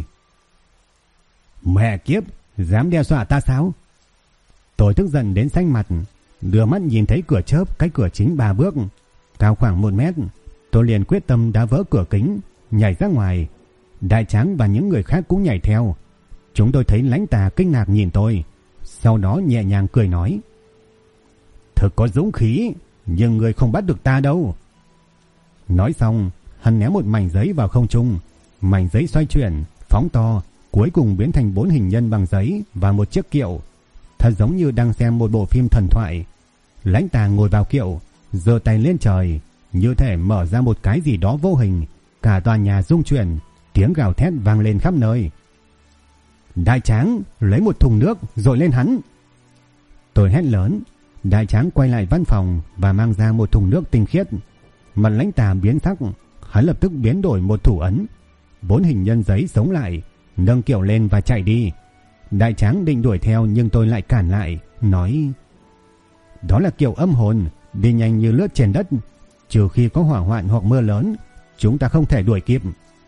[SPEAKER 1] Mẹ kiếp, dám đe dọa ta sao? Tôi tức giận đến xanh mặt, đưa mắt nhìn thấy cửa chớp cách cửa chính 3 bước, cao khoảng 1 mét. Tôi liền quyết tâm đá vỡ cửa kính, nhảy ra ngoài. Đại Tráng và những người khác cũng nhảy theo. Chúng tôi thấy Lãnh Tà kinh ngạc nhìn tôi, sau đó nhẹ nhàng cười nói: Thực có dũng khí, nhưng người không bắt được ta đâu. Nói xong, hắn ném một mảnh giấy vào không trung. Mảnh giấy xoay chuyển, phóng to, cuối cùng biến thành 4 hình nhân bằng giấy và một chiếc kiệu. Thật giống như đang xem một bộ phim thần thoại. Lãnh Tà ngồi vào kiệu, giơ tay lên trời, như thể mở ra một cái gì đó vô hình. Cả tòa nhà rung chuyển, tiếng gào thét vang lên khắp nơi. Đại Tráng, lấy một thùng nước dội lên hắn. Tôi hét lớn. Đại Tráng quay lại văn phòng và mang ra một thùng nước tinh khiết. Mặt Lãnh Tà biến sắc, hắn lập tức biến đổi một thủ ấn. 4 hình nhân giấy sống lại, nâng kiệu lên và chạy đi. Đại Tráng định đuổi theo nhưng tôi lại cản lại, nói: Đó là kiệu âm hồn, đi nhanh như lướt trên đất, trừ khi có hỏa hoạn hoặc mưa lớn, chúng ta không thể đuổi kịp.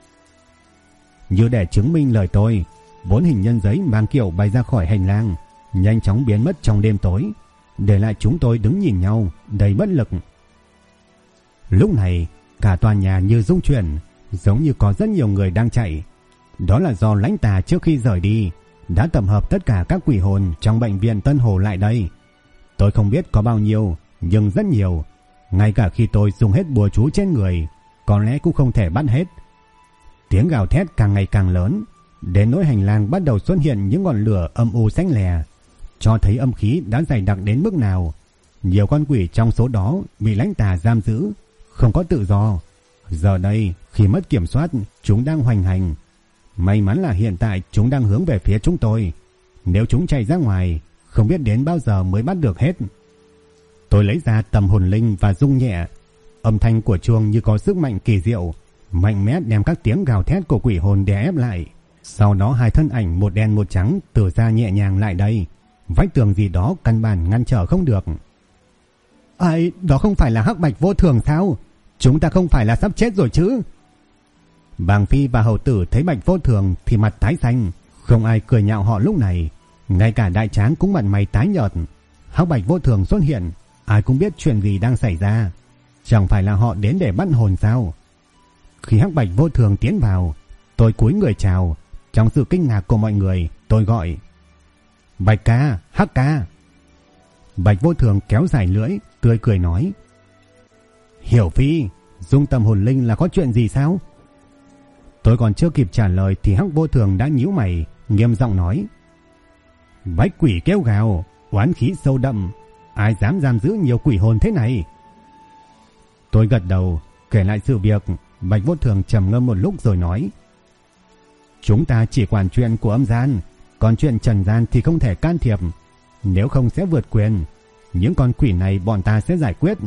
[SPEAKER 1] Như để chứng minh lời tôi, 4 hình nhân giấy mang kiệu bay ra khỏi hành lang, nhanh chóng biến mất trong đêm tối, để lại chúng tôi đứng nhìn nhau đầy bất lực. Lúc này cả tòa nhà như rung chuyển, giống như có rất nhiều người đang chạy. Đó là do Lãnh Tà trước khi rời đi đã tập hợp tất cả các quỷ hồn trong bệnh viện Tân Hồ lại đây. Tôi không biết có bao nhiêu, nhưng rất nhiều. Ngay cả khi tôi dùng hết bùa chú trên người, có lẽ cũng không thể bắt hết. Tiếng gào thét càng ngày càng lớn, đến nỗi hành lang bắt đầu xuất hiện những ngọn lửa âm u xanh lè, cho thấy âm khí đã dày đặc đến mức nào. Nhiều con quỷ trong số đó bị Lãnh Tà giam giữ, không có tự do. Giờ đây, khi mất kiểm soát, chúng đang hoành hành. May mắn là hiện tại chúng đang hướng về phía chúng tôi. Nếu chúng chạy ra ngoài, không biết đến bao giờ mới bắt được hết. Tôi lấy ra tầm hồn linh và rung nhẹ. Âm thanh của chuông như có sức mạnh kỳ diệu, mạnh mẽ đem các tiếng gào thét của quỷ hồn đè ép lại. Sau đó 2 thân ảnh một đen một trắng từ ra nhẹ nhàng lại đây. Vách tường gì đó căn bản ngăn trở không được. Ai, đó không phải là Hắc Bạch Vô Thường sao? Chúng ta không phải là sắp chết rồi chứ? Bàng Phi và Hầu Tử thấy Bạch Vô Thường thì mặt tái xanh, không ai cười nhạo họ lúc này. Ngay cả Đại Tráng cũng mặt mày tái nhợt. Hắc Bạch Vô Thường xuất hiện, ai cũng biết chuyện gì đang xảy ra. Chẳng phải là họ đến để bắt hồn sao? Khi Hắc Bạch Vô Thường tiến vào, tôi cúi người chào. Trong sự kinh ngạc của mọi người, tôi gọi: Bạch ca, Hắc ca. Bạch Vô Thường kéo dài lưỡi, tươi cười nói: Hiểu Phi, dung tâm hồn linh là có chuyện gì sao? Tôi còn chưa kịp trả lời thì Hắc Vô Thường đã nhíu mày, nghiêm giọng nói: Bách quỷ kêu gào, oán khí sâu đậm, ai dám giam giữ nhiều quỷ hồn thế này? Tôi gật đầu, kể lại sự việc. Bạch Vô Thường trầm ngâm một lúc rồi nói: Chúng ta chỉ quản chuyện của âm gian, còn chuyện trần gian thì không thể can thiệp, nếu không sẽ vượt quyền. Những con quỷ này bọn ta sẽ giải quyết.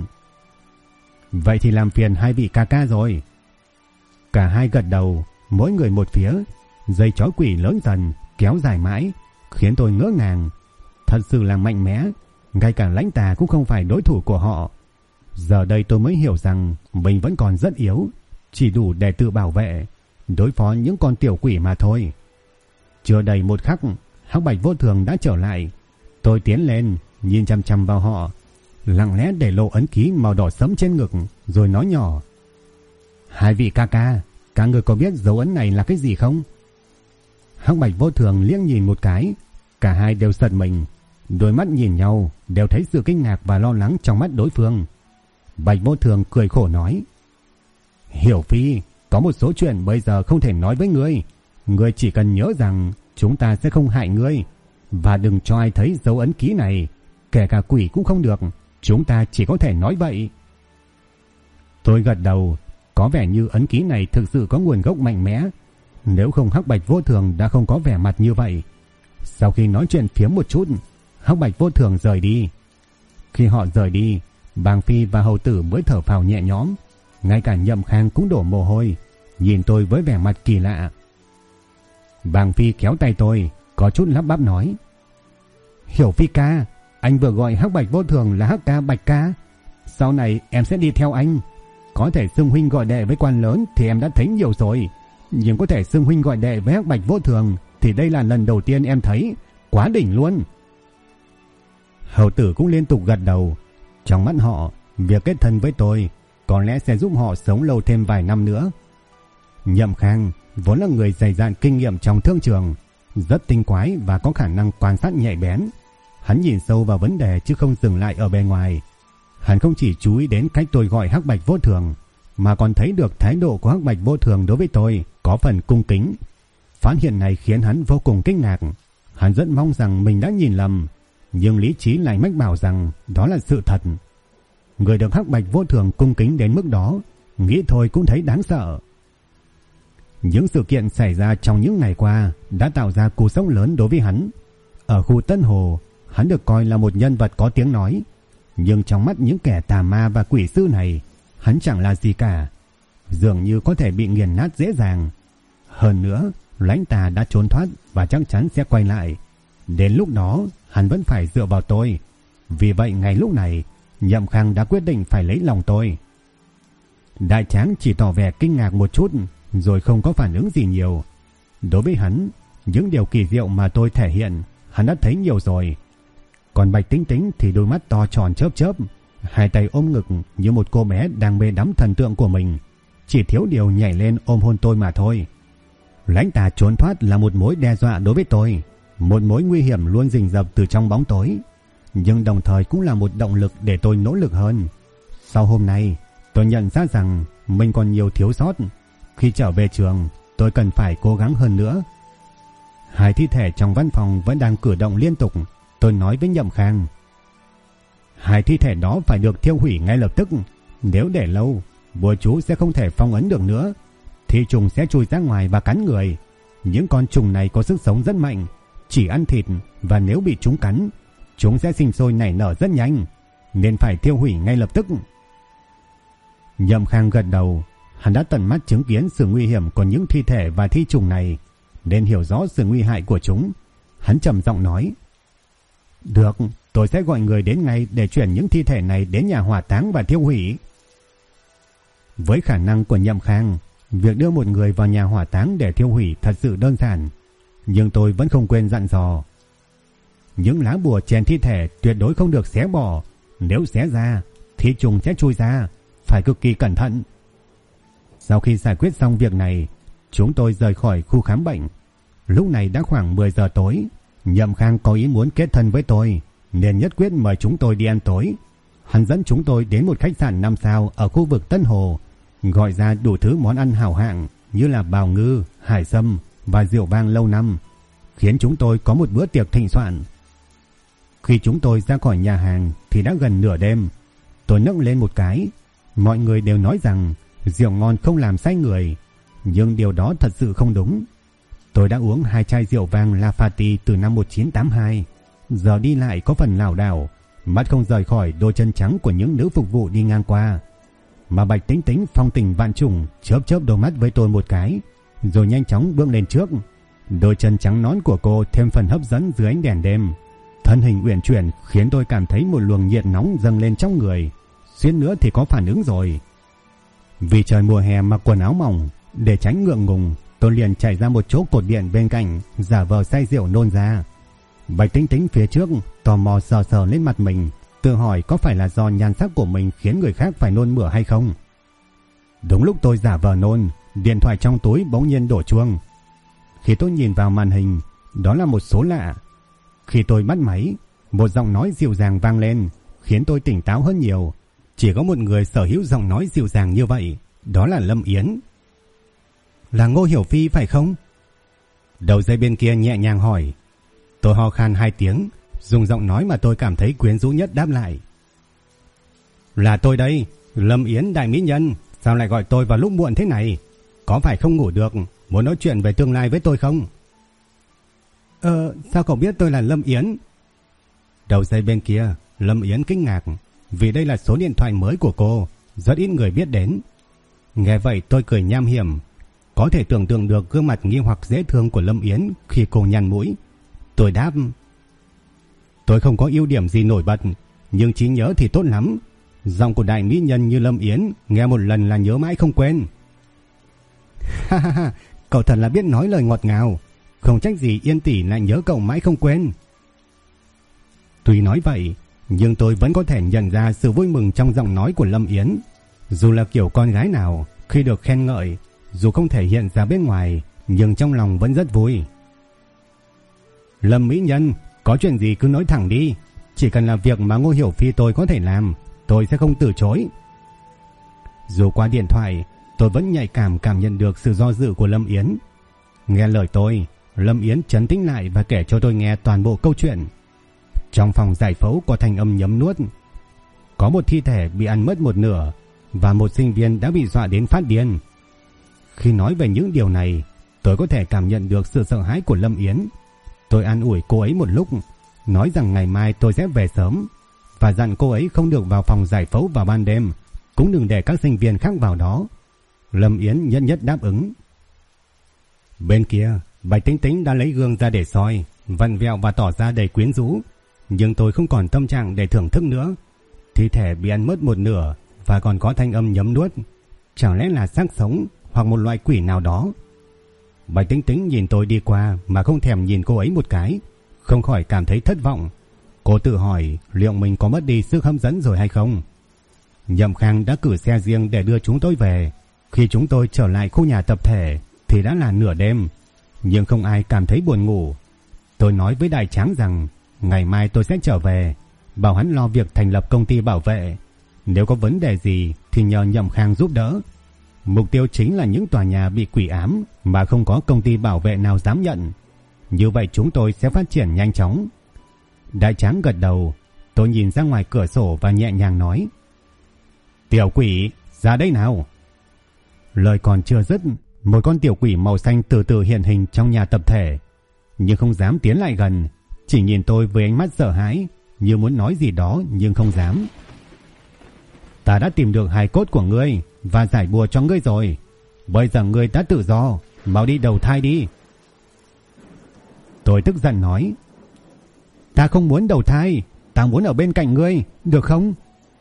[SPEAKER 1] Vậy thì làm phiền 2 vị ca ca rồi. Cả hai gật đầu, mỗi người một phía. Dây chói quỷ lớn dần, kéo dài mãi, khiến tôi ngỡ ngàng. Thật sự là mạnh mẽ, ngay cả Lãnh Tà cũng không phải đối thủ của họ. Giờ đây tôi mới hiểu rằng mình vẫn còn rất yếu, chỉ đủ để tự bảo vệ, đối phó những con tiểu quỷ mà thôi. Chưa đầy một khắc, Hắc Bạch Vô Thường đã trở lại. Tôi tiến lên, nhìn chăm chăm vào họ, lặng lẽ để lộ ấn ký màu đỏ sẫm trên ngực, rồi nói nhỏ: 2 vị ca ca, các người có biết dấu ấn này là cái gì không? Hắc Bạch Vô Thường liếc nhìn một cái, cả hai đều giật mình, đôi mắt nhìn nhau, đều thấy sự kinh ngạc và lo lắng trong mắt đối phương. Bạch Vô Thường cười khổ nói: Hiểu Phi, có một số chuyện bây giờ không thể nói với ngươi. Ngươi chỉ cần nhớ rằng chúng ta sẽ không hại ngươi, và đừng cho ai thấy dấu ấn ký này, kể cả quỷ cũng không được. Chúng ta chỉ có thể nói vậy. Tôi gật đầu, có vẻ như ấn ký này thực sự có nguồn gốc mạnh mẽ, nếu không Hắc Bạch Vô Thường đã không có vẻ mặt như vậy. Sau khi nói chuyện phiếm một chút, Hắc Bạch Vô Thường rời đi. Khi họ rời đi, Bàng Phi và hầu tử mới thở phào nhẹ nhõm. Ngay cả Nhậm Khang cũng đổ mồ hôi, nhìn tôi với vẻ mặt kỳ lạ. Bàng Phi kéo tay tôi, có chút lắp bắp nói: Hiểu Phi ca, anh vừa gọi Hắc Bạch Vô Thường là Hắc ca Bạch ca. Sau này em sẽ đi theo anh. Có thể xưng huynh gọi đệ với quan lớn thì em đã thấy nhiều rồi, nhưng có thể xưng huynh gọi đệ với Hắc Bạch Vô Thường thì đây là lần đầu tiên em thấy. Quá đỉnh luôn. Hầu tử cũng liên tục gật đầu. Trong mắt họ, việc kết thân với tôi có lẽ sẽ giúp họ sống lâu thêm vài năm nữa. Nhậm Khang vốn là người dày dạn kinh nghiệm trong thương trường, rất tinh quái và có khả năng quan sát nhạy bén. Hắn nhìn sâu vào vấn đề chứ không dừng lại ở bề ngoài. Hắn không chỉ chú ý đến cách tôi gọi Hắc Bạch Vô Thường, mà còn thấy được thái độ của Hắc Bạch Vô Thường đối với tôi có phần cung kính. Phát hiện này khiến hắn vô cùng kinh ngạc. Hắn rất mong rằng mình đã nhìn lầm, nhưng lý trí lại mách bảo rằng đó là sự thật. Người được Hắc Bạch Vô Thường cung kính đến mức đó, nghĩ thôi cũng thấy đáng sợ. Những sự kiện xảy ra trong những ngày qua đã tạo ra cú sốc lớn đối với hắn. Ở khu Tân Hồ, hắn được coi là một nhân vật có tiếng nói, nhưng trong mắt những kẻ tà ma và quỷ sư này, hắn chẳng là gì cả, dường như có thể bị nghiền nát dễ dàng. Hơn nữa, Lãnh Tà đã trốn thoát và chắc chắn sẽ quay lại. Đến lúc đó, hắn vẫn phải dựa vào tôi. Vì vậy ngay lúc này, Nhậm Khang đã quyết định phải lấy lòng tôi. Đại Tráng chỉ tỏ vẻ kinh ngạc một chút, rồi không có phản ứng gì nhiều. Đối với hắn, những điều kỳ diệu mà tôi thể hiện, hắn đã thấy nhiều rồi. Còn Bạch Tính Tính thì đôi mắt to tròn chớp chớp, hai tay ôm ngực như một cô bé đang mê đắm thần tượng của mình, chỉ thiếu điều nhảy lên ôm hôn tôi mà thôi. Lãnh Tà trốn thoát là một mối đe dọa đối với tôi, một mối nguy hiểm luôn rình rập từ trong bóng tối, nhưng đồng thời cũng là một động lực để tôi nỗ lực hơn. Sau hôm nay, tôi nhận ra rằng mình còn nhiều thiếu sót. Khi trở về trường, tôi cần phải cố gắng hơn nữa. Hai thi thể trong văn phòng vẫn đang cử động liên tục. Tôi nói với Nhậm Khang: Hai thi thể đó phải được thiêu hủy ngay lập tức. Nếu để lâu, bùa chú sẽ không thể phong ấn được nữa. Thi trùng sẽ chui ra ngoài và cắn người. Những con trùng này có sức sống rất mạnh, chỉ ăn thịt, và nếu bị chúng cắn, chúng sẽ sinh sôi nảy nở rất nhanh, nên phải thiêu hủy ngay lập tức. Nhậm Khang gật đầu. Hắn đã tận mắt chứng kiến sự nguy hiểm của những thi thể và thi trùng này, nên hiểu rõ sự nguy hại của chúng. Hắn trầm giọng nói: Được, tôi sẽ gọi người đến ngay để chuyển những thi thể này đến nhà hỏa táng và thiêu hủy. Với khả năng của Nhậm Khang, việc đưa một người vào nhà hỏa táng để thiêu hủy thật sự đơn giản, nhưng tôi vẫn không quên dặn dò: Những lá bùa chèn thi thể tuyệt đối không được xé bỏ. Nếu xé ra, thi trùng sẽ chui ra, phải cực kỳ cẩn thận. Sau khi giải quyết xong việc này, chúng tôi rời khỏi khu khám bệnh. Lúc này đã khoảng 10 giờ tối. Nhậm Khang có ý muốn kết thân với tôi, nên nhất quyết mời chúng tôi đi ăn tối. Hắn dẫn chúng tôi đến một khách sạn 5 sao ở khu vực Tân Hồ, gọi ra đủ thứ món ăn hảo hạng như là bào ngư, hải sâm và rượu vang lâu năm, khiến chúng tôi có một bữa tiệc thịnh soạn. Khi chúng tôi ra khỏi nhà hàng thì đã gần nửa đêm. Tôi nấc lên một cái. Mọi người đều nói rằng rượu ngon không làm say người, nhưng điều đó thật sự không đúng. Tôi đã uống 2 chai rượu vang Lafati từ năm 1982, giờ đi lại có phần lảo đảo, mắt không rời khỏi đôi chân trắng của những nữ phục vụ đi ngang qua. Mà Bạch Tính Tính phong tình vạn trùng chớp chớp đôi mắt với tôi một cái, rồi nhanh chóng bước lên trước. Đôi chân trắng nõn của cô thêm phần hấp dẫn dưới ánh đèn đêm. Thân hình uyển chuyển khiến tôi cảm thấy một luồng nhiệt nóng dâng lên trong người, suýt nữa thì có phản ứng rồi. Vì trời mùa hè mặc quần áo mỏng, để tránh ngượng ngùng, tôi liền chạy ra một chỗ cột điện bên cạnh, giả vờ say rượu nôn ra. Bạch Tính Tính phía trước tò mò sờ sờ lên mặt mình, tự hỏi có phải là do nhan sắc của mình khiến người khác phải nôn mửa hay không. Đúng lúc tôi giả vờ nôn, điện thoại trong túi bỗng nhiên đổ chuông. Khi tôi nhìn vào màn hình, đó là một số lạ. Khi tôi bắt máy, một giọng nói dịu dàng vang lên, khiến tôi tỉnh táo hơn nhiều. Chỉ có một người sở hữu giọng nói dịu dàng như vậy, đó là Lâm Yến. Là Ngô Hiểu Phi phải không? Đầu dây bên kia nhẹ nhàng hỏi. Tôi ho khan 2 tiếng, dùng giọng nói mà tôi cảm thấy quyến rũ nhất đáp lại. Là tôi đây, Lâm Yến đại mỹ nhân. Sao lại gọi tôi vào lúc muộn thế này? Có phải không ngủ được, muốn nói chuyện về tương lai với tôi không? Sao cậu biết tôi là Lâm Yến? Đầu dây bên kia, Lâm Yến kinh ngạc. vì đây là số điện thoại mới của cô, rất ít người biết đến. Nghe vậy tôi cười nham hiểm. Có thể tưởng tượng được gương mặt nghi hoặc dễ thương của Lâm Yến khi cô nhăn mũi. Tôi đáp: tôi không có ưu điểm gì nổi bật, nhưng trí nhớ thì tốt lắm. Giọng của đại mỹ nhân như Lâm Yến nghe một lần là nhớ mãi không quên. Ha ha ha, cậu thật là biết nói lời ngọt ngào. Không trách gì Yên tỷ lại nhớ cậu mãi không quên. Tuy nói vậy, nhưng tôi vẫn có thể nhận ra sự vui mừng trong giọng nói của Lâm Yến. Dù là kiểu con gái nào, khi được khen ngợi, dù không thể hiện ra bên ngoài, nhưng trong lòng vẫn rất vui. Lâm mỹ nhân, có chuyện gì cứ nói thẳng đi. Chỉ cần là việc mà Ngô Hiểu Phi tôi có thể làm, tôi sẽ không từ chối. Dù qua điện thoại, tôi vẫn nhạy cảm nhận được sự do dự của Lâm Yến. Nghe lời tôi, Lâm Yến trấn tĩnh lại và kể cho tôi nghe toàn bộ câu chuyện. Trong phòng giải phẫu có thanh âm nhấm nuốt. Có một thi thể bị ăn mất một nửa và một sinh viên đã bị dọa đến phát điên. Khi nói về những điều này, tôi có thể cảm nhận được sự sợ hãi của Lâm Yến. Tôi an ủi cô ấy một lúc, nói rằng ngày mai tôi sẽ về sớm và dặn cô ấy không được vào phòng giải phẫu vào ban đêm, cũng đừng để các sinh viên khác vào đó. Lâm Yến nhất nhất đáp ứng. Bên kia, Bạch Tĩnh Tĩnh đã lấy gương ra để soi, vặn vẹo và tỏ ra đầy quyến rũ, nhưng tôi không còn tâm trạng để thưởng thức nữa. Thi thể bị ăn mất một nửa và còn có thanh âm nhấm nuốt, chẳng lẽ là xác sống hoặc một loại quỷ nào đó? Bạch Tĩnh Tĩnh nhìn tôi đi qua mà không thèm nhìn cô ấy một cái, không khỏi cảm thấy thất vọng. Cô tự hỏi liệu mình có mất đi sức hấp dẫn rồi hay không. Nhậm Khang đã cử xe riêng để đưa chúng tôi về. Khi chúng tôi trở lại khu nhà tập thể thì đã là nửa đêm, nhưng không ai cảm thấy buồn ngủ. Tôi nói với Đại Tráng rằng ngày mai tôi sẽ trở về, bảo hắn lo việc thành lập công ty bảo vệ. Nếu có vấn đề gì thì nhờ Nhậm Khang giúp đỡ. Mục tiêu chính là những tòa nhà bị quỷ ám mà không có công ty bảo vệ nào dám nhận. Như vậy chúng tôi sẽ phát triển nhanh chóng. Đại Tráng gật đầu. Tôi nhìn ra ngoài cửa sổ và nhẹ nhàng nói: Tiểu quỷ, ra đây nào. Lời còn chưa dứt, một con tiểu quỷ màu xanh từ từ hiện hình trong nhà tập thể, nhưng không dám tiến lại gần, chỉ nhìn tôi với ánh mắt sợ hãi, như muốn nói gì đó nhưng không dám. Ta đã tìm được hài cốt của ngươi và giải bùa cho ngươi rồi. Bây giờ ngươi đã tự do, mau đi đầu thai đi. Tôi tức giận nói: Ta không muốn đầu thai, ta muốn ở bên cạnh ngươi, được không?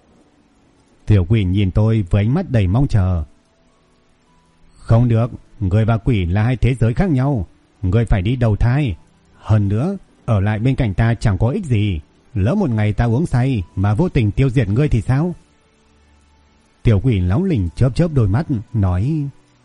[SPEAKER 1] Tiểu quỷ nhìn tôi với ánh mắt đầy mong chờ. Không được, người và quỷ là hai thế giới khác nhau. Ngươi phải đi đầu thai. Hơn nữa, ở lại bên cạnh ta chẳng có ích gì. Lỡ một ngày ta uống say mà vô tình tiêu diệt ngươi thì sao? Tiểu quỷ láu lỉnh chớp chớp đôi mắt, nói: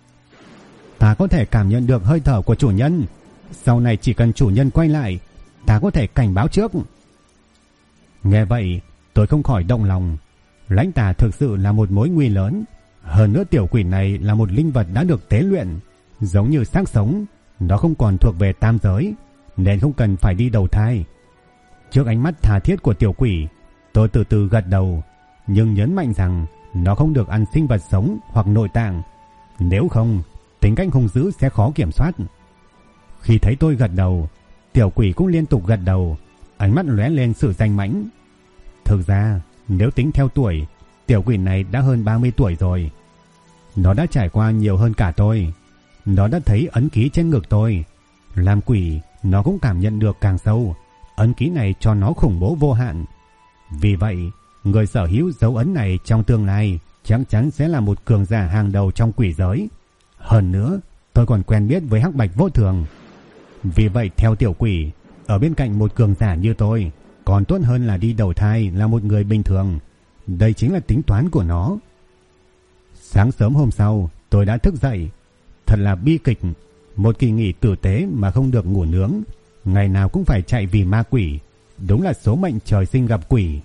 [SPEAKER 1] Ta có thể cảm nhận được hơi thở của chủ nhân. Sau này chỉ cần chủ nhân quay lại, ta có thể cảnh báo trước. Nghe vậy, tôi không khỏi động lòng. Lãnh tà thực sự là một mối nguy lớn. Hơn nữa tiểu quỷ này là một linh vật đã được tế luyện, giống như xác sống, nó không còn thuộc về tam giới, nên không cần phải đi đầu thai. Trước ánh mắt tha thiết của tiểu quỷ, tôi từ từ gật đầu, nhưng nhấn mạnh rằng nó không được ăn sinh vật sống hoặc nội tạng, nếu không tính cách hung dữ sẽ khó kiểm soát. Khi thấy tôi gật đầu, tiểu quỷ cũng liên tục gật đầu, ánh mắt lóe lên sự danh mãnh. Thực ra nếu tính theo tuổi, tiểu quỷ này đã hơn 30 tuổi rồi. Nó đã trải qua nhiều hơn cả tôi. Nó đã thấy ấn ký trên ngực tôi. Làm quỷ, nó cũng cảm nhận được càng sâu. Ấn ký này cho nó khủng bố vô hạn. Vì vậy, người sở hữu dấu ấn này trong tương lai chắc chắn sẽ là một cường giả hàng đầu trong quỷ giới. Hơn nữa, tôi còn quen biết với Hắc Bạch Vô Thường. Vì vậy theo tiểu quỷ, ở bên cạnh một cường giả như tôi còn tốt hơn là đi đầu thai là một người bình thường. Đây chính là tính toán của nó. Sáng sớm hôm sau, tôi đã thức dậy. Thật là bi kịch. Một kỳ nghỉ tử tế mà không được ngủ nướng, ngày nào cũng phải chạy vì ma quỷ. Đúng là số mệnh trời sinh gặp quỷ.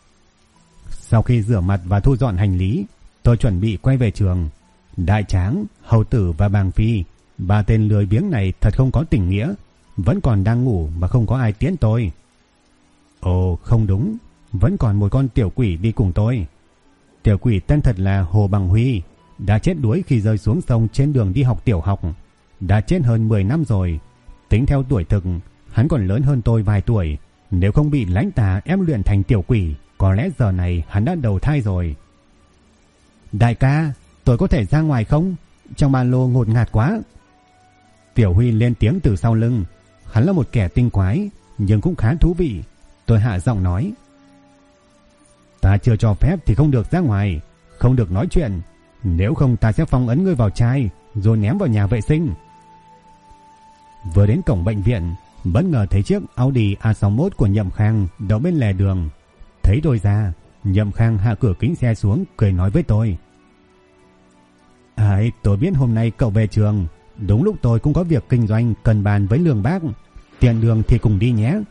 [SPEAKER 1] Sau khi rửa mặt và thu dọn hành lý, tôi chuẩn bị quay về trường. Đại Tráng, Hầu Tử và Bàng Phi, ba tên lười biếng này thật không có tình nghĩa, vẫn còn đang ngủ mà không có ai tiễn tôi. Ồ không đúng, vẫn còn một con tiểu quỷ đi cùng tôi. Tiểu quỷ tên thật là Hồ Bằng Huy, đã chết đuối khi rơi xuống sông trên đường đi học tiểu học. Đã chết hơn 10 năm rồi. Tính theo tuổi thực, hắn còn lớn hơn tôi vài tuổi. Nếu không bị lãnh tà ép luyện thành tiểu quỷ Có lẽ giờ này hắn đã đầu thai rồi. Đại ca, tôi có thể ra ngoài không? Trong ba lô ngột ngạt quá. Tiểu Huy lên tiếng từ sau lưng. Hắn là một kẻ tinh quái, nhưng cũng khá thú vị. Tôi hạ giọng nói. Ta chưa cho phép thì không được ra ngoài, không được nói chuyện. Nếu không ta sẽ phong ấn ngươi vào chai, rồi ném vào nhà vệ sinh. Vừa đến cổng bệnh viện, bất ngờ thấy chiếc Audi A61 của Nhậm Khang đậu bên lề đường. Thấy tôi ra, Nhậm Khang hạ cửa kính xe xuống, cười nói với tôi. Tôi biết hôm nay cậu về trường. Đúng lúc tôi cũng có việc kinh doanh cần bàn với Lương bác. Tiện đường thì cùng đi nhé.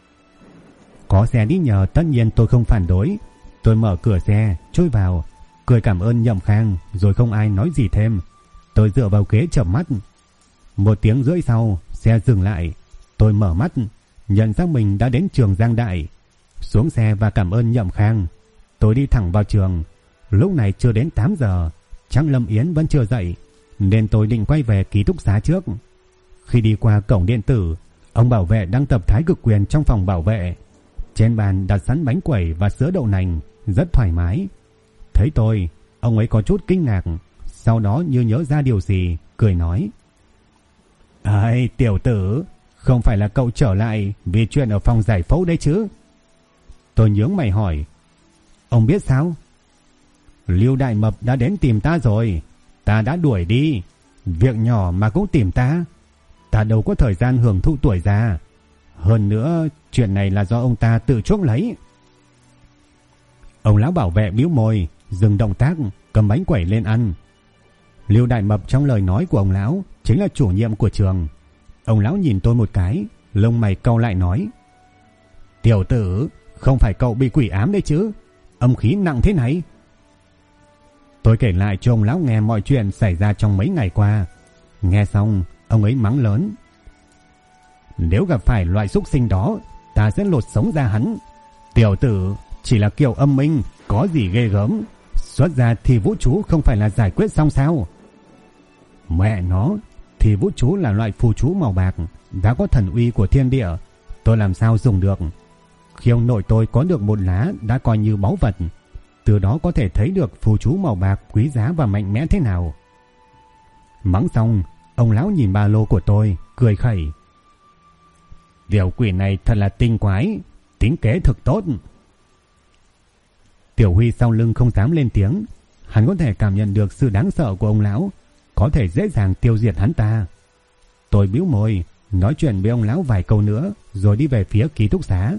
[SPEAKER 1] Có xe đi nhờ tất nhiên tôi không phản đối. Tôi mở cửa xe, chui vào, cười cảm ơn Nhậm Khang, rồi không ai nói gì thêm. Tôi dựa vào ghế chợp mắt. 1 tiếng rưỡi sau, xe dừng lại. Tôi mở mắt, nhận ra mình đã đến trường Giang Đại. Xuống xe và cảm ơn Nhậm Khang. Tôi đi thẳng vào trường. Lúc này chưa đến 8 giờ, chắc Lâm Yến vẫn chưa dậy, nên tôi định quay về ký túc xá trước. Khi đi qua cổng điện tử, ông bảo vệ đang tập thái cực quyền trong phòng bảo vệ. Trên bàn đặt sẵn bánh quẩy và sữa đậu nành, rất thoải mái. Thấy tôi, ông ấy có chút kinh ngạc, sau đó như nhớ ra điều gì, cười nói. Tiểu tử, không phải là cậu trở lại vì chuyện ở phòng giải phẫu đấy chứ? Tôi nhướng mày hỏi. Ông biết sao? Lưu Đại Mập đã đến tìm ta rồi. Ta đã đuổi đi. Việc nhỏ mà cũng tìm ta. Ta đâu có thời gian hưởng thụ tuổi già. Hơn nữa, chuyện này là do ông ta tự chuốc lấy. Ông lão bảo vệ bĩu môi, dừng động tác, cầm bánh quẩy lên ăn. Lưu Đại Mập trong lời nói của ông lão chính là chủ nhiệm của trường. Ông lão nhìn tôi một cái, lông mày cau lại nói. Tiểu tử, không phải cậu bị quỷ ám đấy chứ? Âm khí nặng thế này. Tôi kể lại cho ông lão nghe mọi chuyện xảy ra trong mấy ngày qua. Nghe xong, ông ấy mắng lớn. Nếu gặp phải loại súc sinh đó, ta sẽ lột sống ra hắn. Tiểu tử, chỉ là kiểu âm minh, có gì ghê gớm. Xuất ra thì vũ chú không phải là giải quyết xong sao? Mẹ nó, thì vũ chú là loại phù chú màu bạc, đã có thần uy của thiên địa. Tôi làm sao dùng được? Khi ông nội tôi có được một lá đã coi như báu vật. Từ đó có thể thấy được phù chú màu bạc quý giá và mạnh mẽ thế nào. Mắng xong, ông lão nhìn ba lô của tôi, cười khẩy. Tiểu quỷ này thật là tinh quái, tính kế thực tốt. Tiểu Huy sau lưng không dám lên tiếng. Hắn có thể cảm nhận được sự đáng sợ của ông lão, có thể dễ dàng tiêu diệt hắn ta. Tôi bĩu môi, nói chuyện với ông lão vài câu nữa, rồi đi về phía ký túc xá.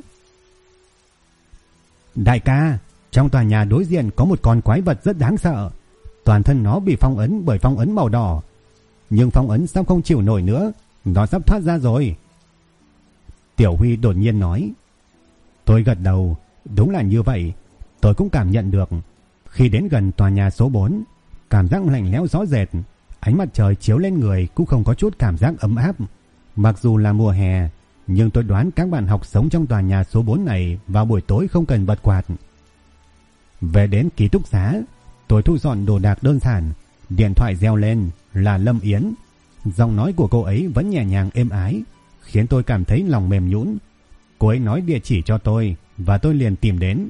[SPEAKER 1] Đại ca, trong tòa nhà đối diện có một con quái vật rất đáng sợ. Toàn thân nó bị phong ấn bởi phong ấn màu đỏ. Nhưng phong ấn sắp không chịu nổi nữa, nó sắp thoát ra rồi. Tiểu Huy đột nhiên nói. Tôi gật đầu, đúng là như vậy. Tôi cũng cảm nhận được. Khi đến gần tòa nhà số 4, cảm giác lạnh lẽo rõ rệt. Ánh mặt trời chiếu lên người cũng không có chút cảm giác ấm áp. Mặc dù là mùa hè, nhưng tôi đoán các bạn học sống trong tòa nhà số 4 này vào buổi tối không cần bật quạt. Về đến ký túc xá, tôi thu dọn đồ đạc đơn giản. Điện thoại reo lên là Lâm Yến. Giọng nói của cô ấy vẫn nhẹ nhàng êm ái, khiến tôi cảm thấy lòng mềm nhũn. Cô ấy nói địa chỉ cho tôi và tôi liền tìm đến.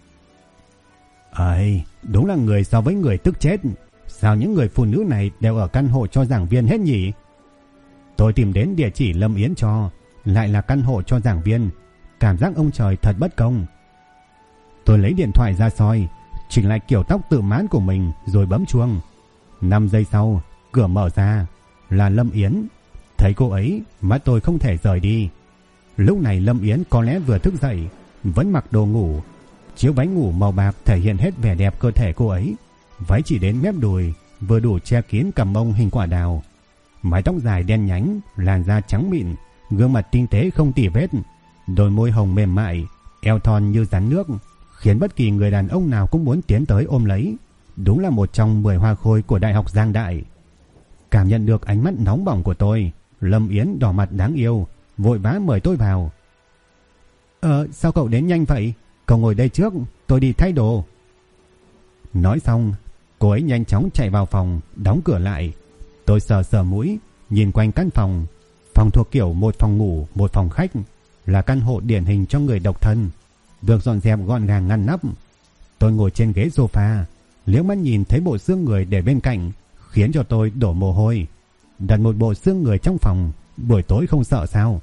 [SPEAKER 1] Đúng là người so với người tức chết. Sao những người phụ nữ này đều ở căn hộ cho giảng viên hết nhỉ? Tôi tìm đến địa chỉ Lâm Yến cho, lại là căn hộ cho giảng viên. Cảm giác ông trời thật bất công. Tôi lấy điện thoại ra soi, chỉnh lại kiểu tóc tự mãn của mình rồi bấm chuông. 5 giây sau, cửa mở ra, là Lâm Yến. Thấy cô ấy, mắt tôi không thể rời đi. Lúc này Lâm Yến có lẽ vừa thức dậy, vẫn mặc đồ ngủ. Chiếc váy ngủ màu bạc thể hiện hết vẻ đẹp cơ thể cô ấy. Váy chỉ đến mép đùi, vừa đủ che kín cằm mông hình quả đào. Mái tóc dài đen nhánh, làn da trắng mịn, gương mặt tinh tế không tì vết, đôi môi hồng mềm mại, eo thon như rắn nước, khiến bất kỳ người đàn ông nào cũng muốn tiến tới ôm lấy. Đúng là một trong 10 hoa khôi của Đại học Giang Đại. Cảm nhận được ánh mắt nóng bỏng của tôi, Lâm Yến đỏ mặt đáng yêu, vội vã mời tôi vào. Sao cậu đến nhanh vậy? Cậu ngồi đây trước, tôi đi thay đồ. Nói xong, cô ấy nhanh chóng chạy vào phòng, đóng cửa lại. Tôi sờ sờ mũi, nhìn quanh căn phòng. Phòng thuộc kiểu một phòng ngủ, một phòng khách, là căn hộ điển hình cho người độc thân. được dọn dẹp gọn gàng ngăn nắp. Tôi ngồi trên ghế sofa, liếc mắt nhìn thấy bộ xương người để bên cạnh, khiến cho tôi đổ mồ hôi. Đặt một bộ xương người trong phòng, buổi tối không sợ sao?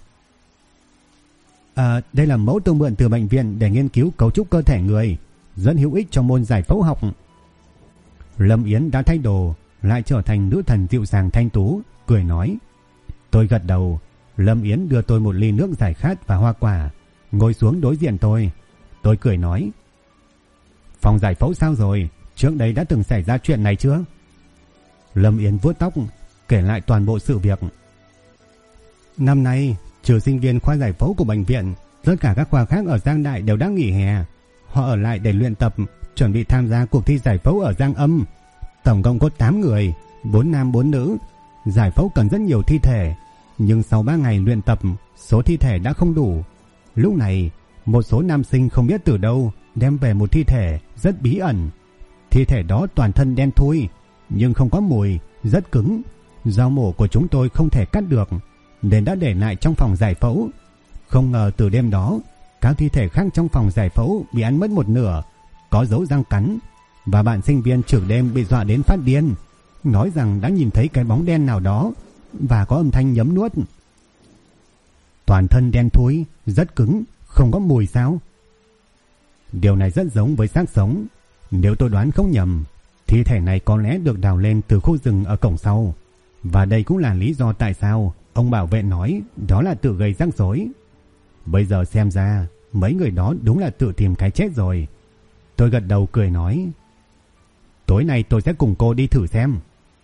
[SPEAKER 1] Đây là mẫu tôi mượn từ bệnh viện để nghiên cứu cấu trúc cơ thể người, rất hữu ích cho môn giải phẫu học. Lâm Yến đã thay đồ, lại trở thành nữ thần dịu dàng thanh tú, cười nói. Tôi gật đầu. Lâm Yến đưa tôi một ly nước giải khát và hoa quả, ngồi xuống đối diện tôi. Tôi cười nói. Phòng giải phẫu sao rồi? Trước đây đã từng xảy ra chuyện này chưa? Lâm Yến vuốt tóc, kể lại toàn bộ sự việc. Năm nay, trừ sinh viên khoa giải phẫu của bệnh viện, tất cả các khoa khác ở Giang Đại đều đã nghỉ hè. Họ ở lại để luyện tập, chuẩn bị tham gia cuộc thi giải phẫu ở Giang Âm. Tổng cộng có 8 người, 4 nam 4 nữ. Giải phẫu cần rất nhiều thi thể, nhưng sau 3 ngày luyện tập, số thi thể đã không đủ. Lúc này, một số nam sinh không biết từ đâu đem về một thi thể rất bí ẩn. Thi thể đó toàn thân đen thui, nhưng không có mùi, rất cứng. Dao mổ của chúng tôi không thể cắt được, nên đã để lại trong phòng giải phẫu. Không ngờ từ đêm đó, các thi thể khác trong phòng giải phẫu bị ăn mất một nửa, có dấu răng cắn, và bạn sinh viên trực đêm bị dọa đến phát điên, nói rằng đã nhìn thấy cái bóng đen nào đó và có âm thanh nhấm nuốt. Toàn thân đen thui, rất cứng, không có mùi sao? Điều này rất giống với xác sống. Nếu tôi đoán không nhầm, thi thể này có lẽ được đào lên từ khu rừng ở cổng sau. Và đây cũng là lý do tại sao ông bảo vệ nói đó là tự gây rắc rối. Bây giờ xem ra mấy người đó đúng là tự tìm cái chết rồi. Tôi gật đầu cười nói. Tối nay tôi sẽ cùng cô đi thử xem.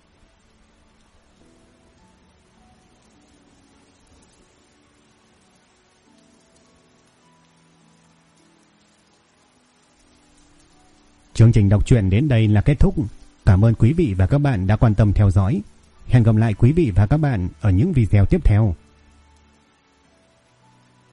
[SPEAKER 1] Chương trình đọc truyện đến đây là kết thúc. Cảm ơn quý vị và các bạn đã quan tâm theo dõi. Hẹn gặp lại quý vị và các bạn ở những video tiếp theo.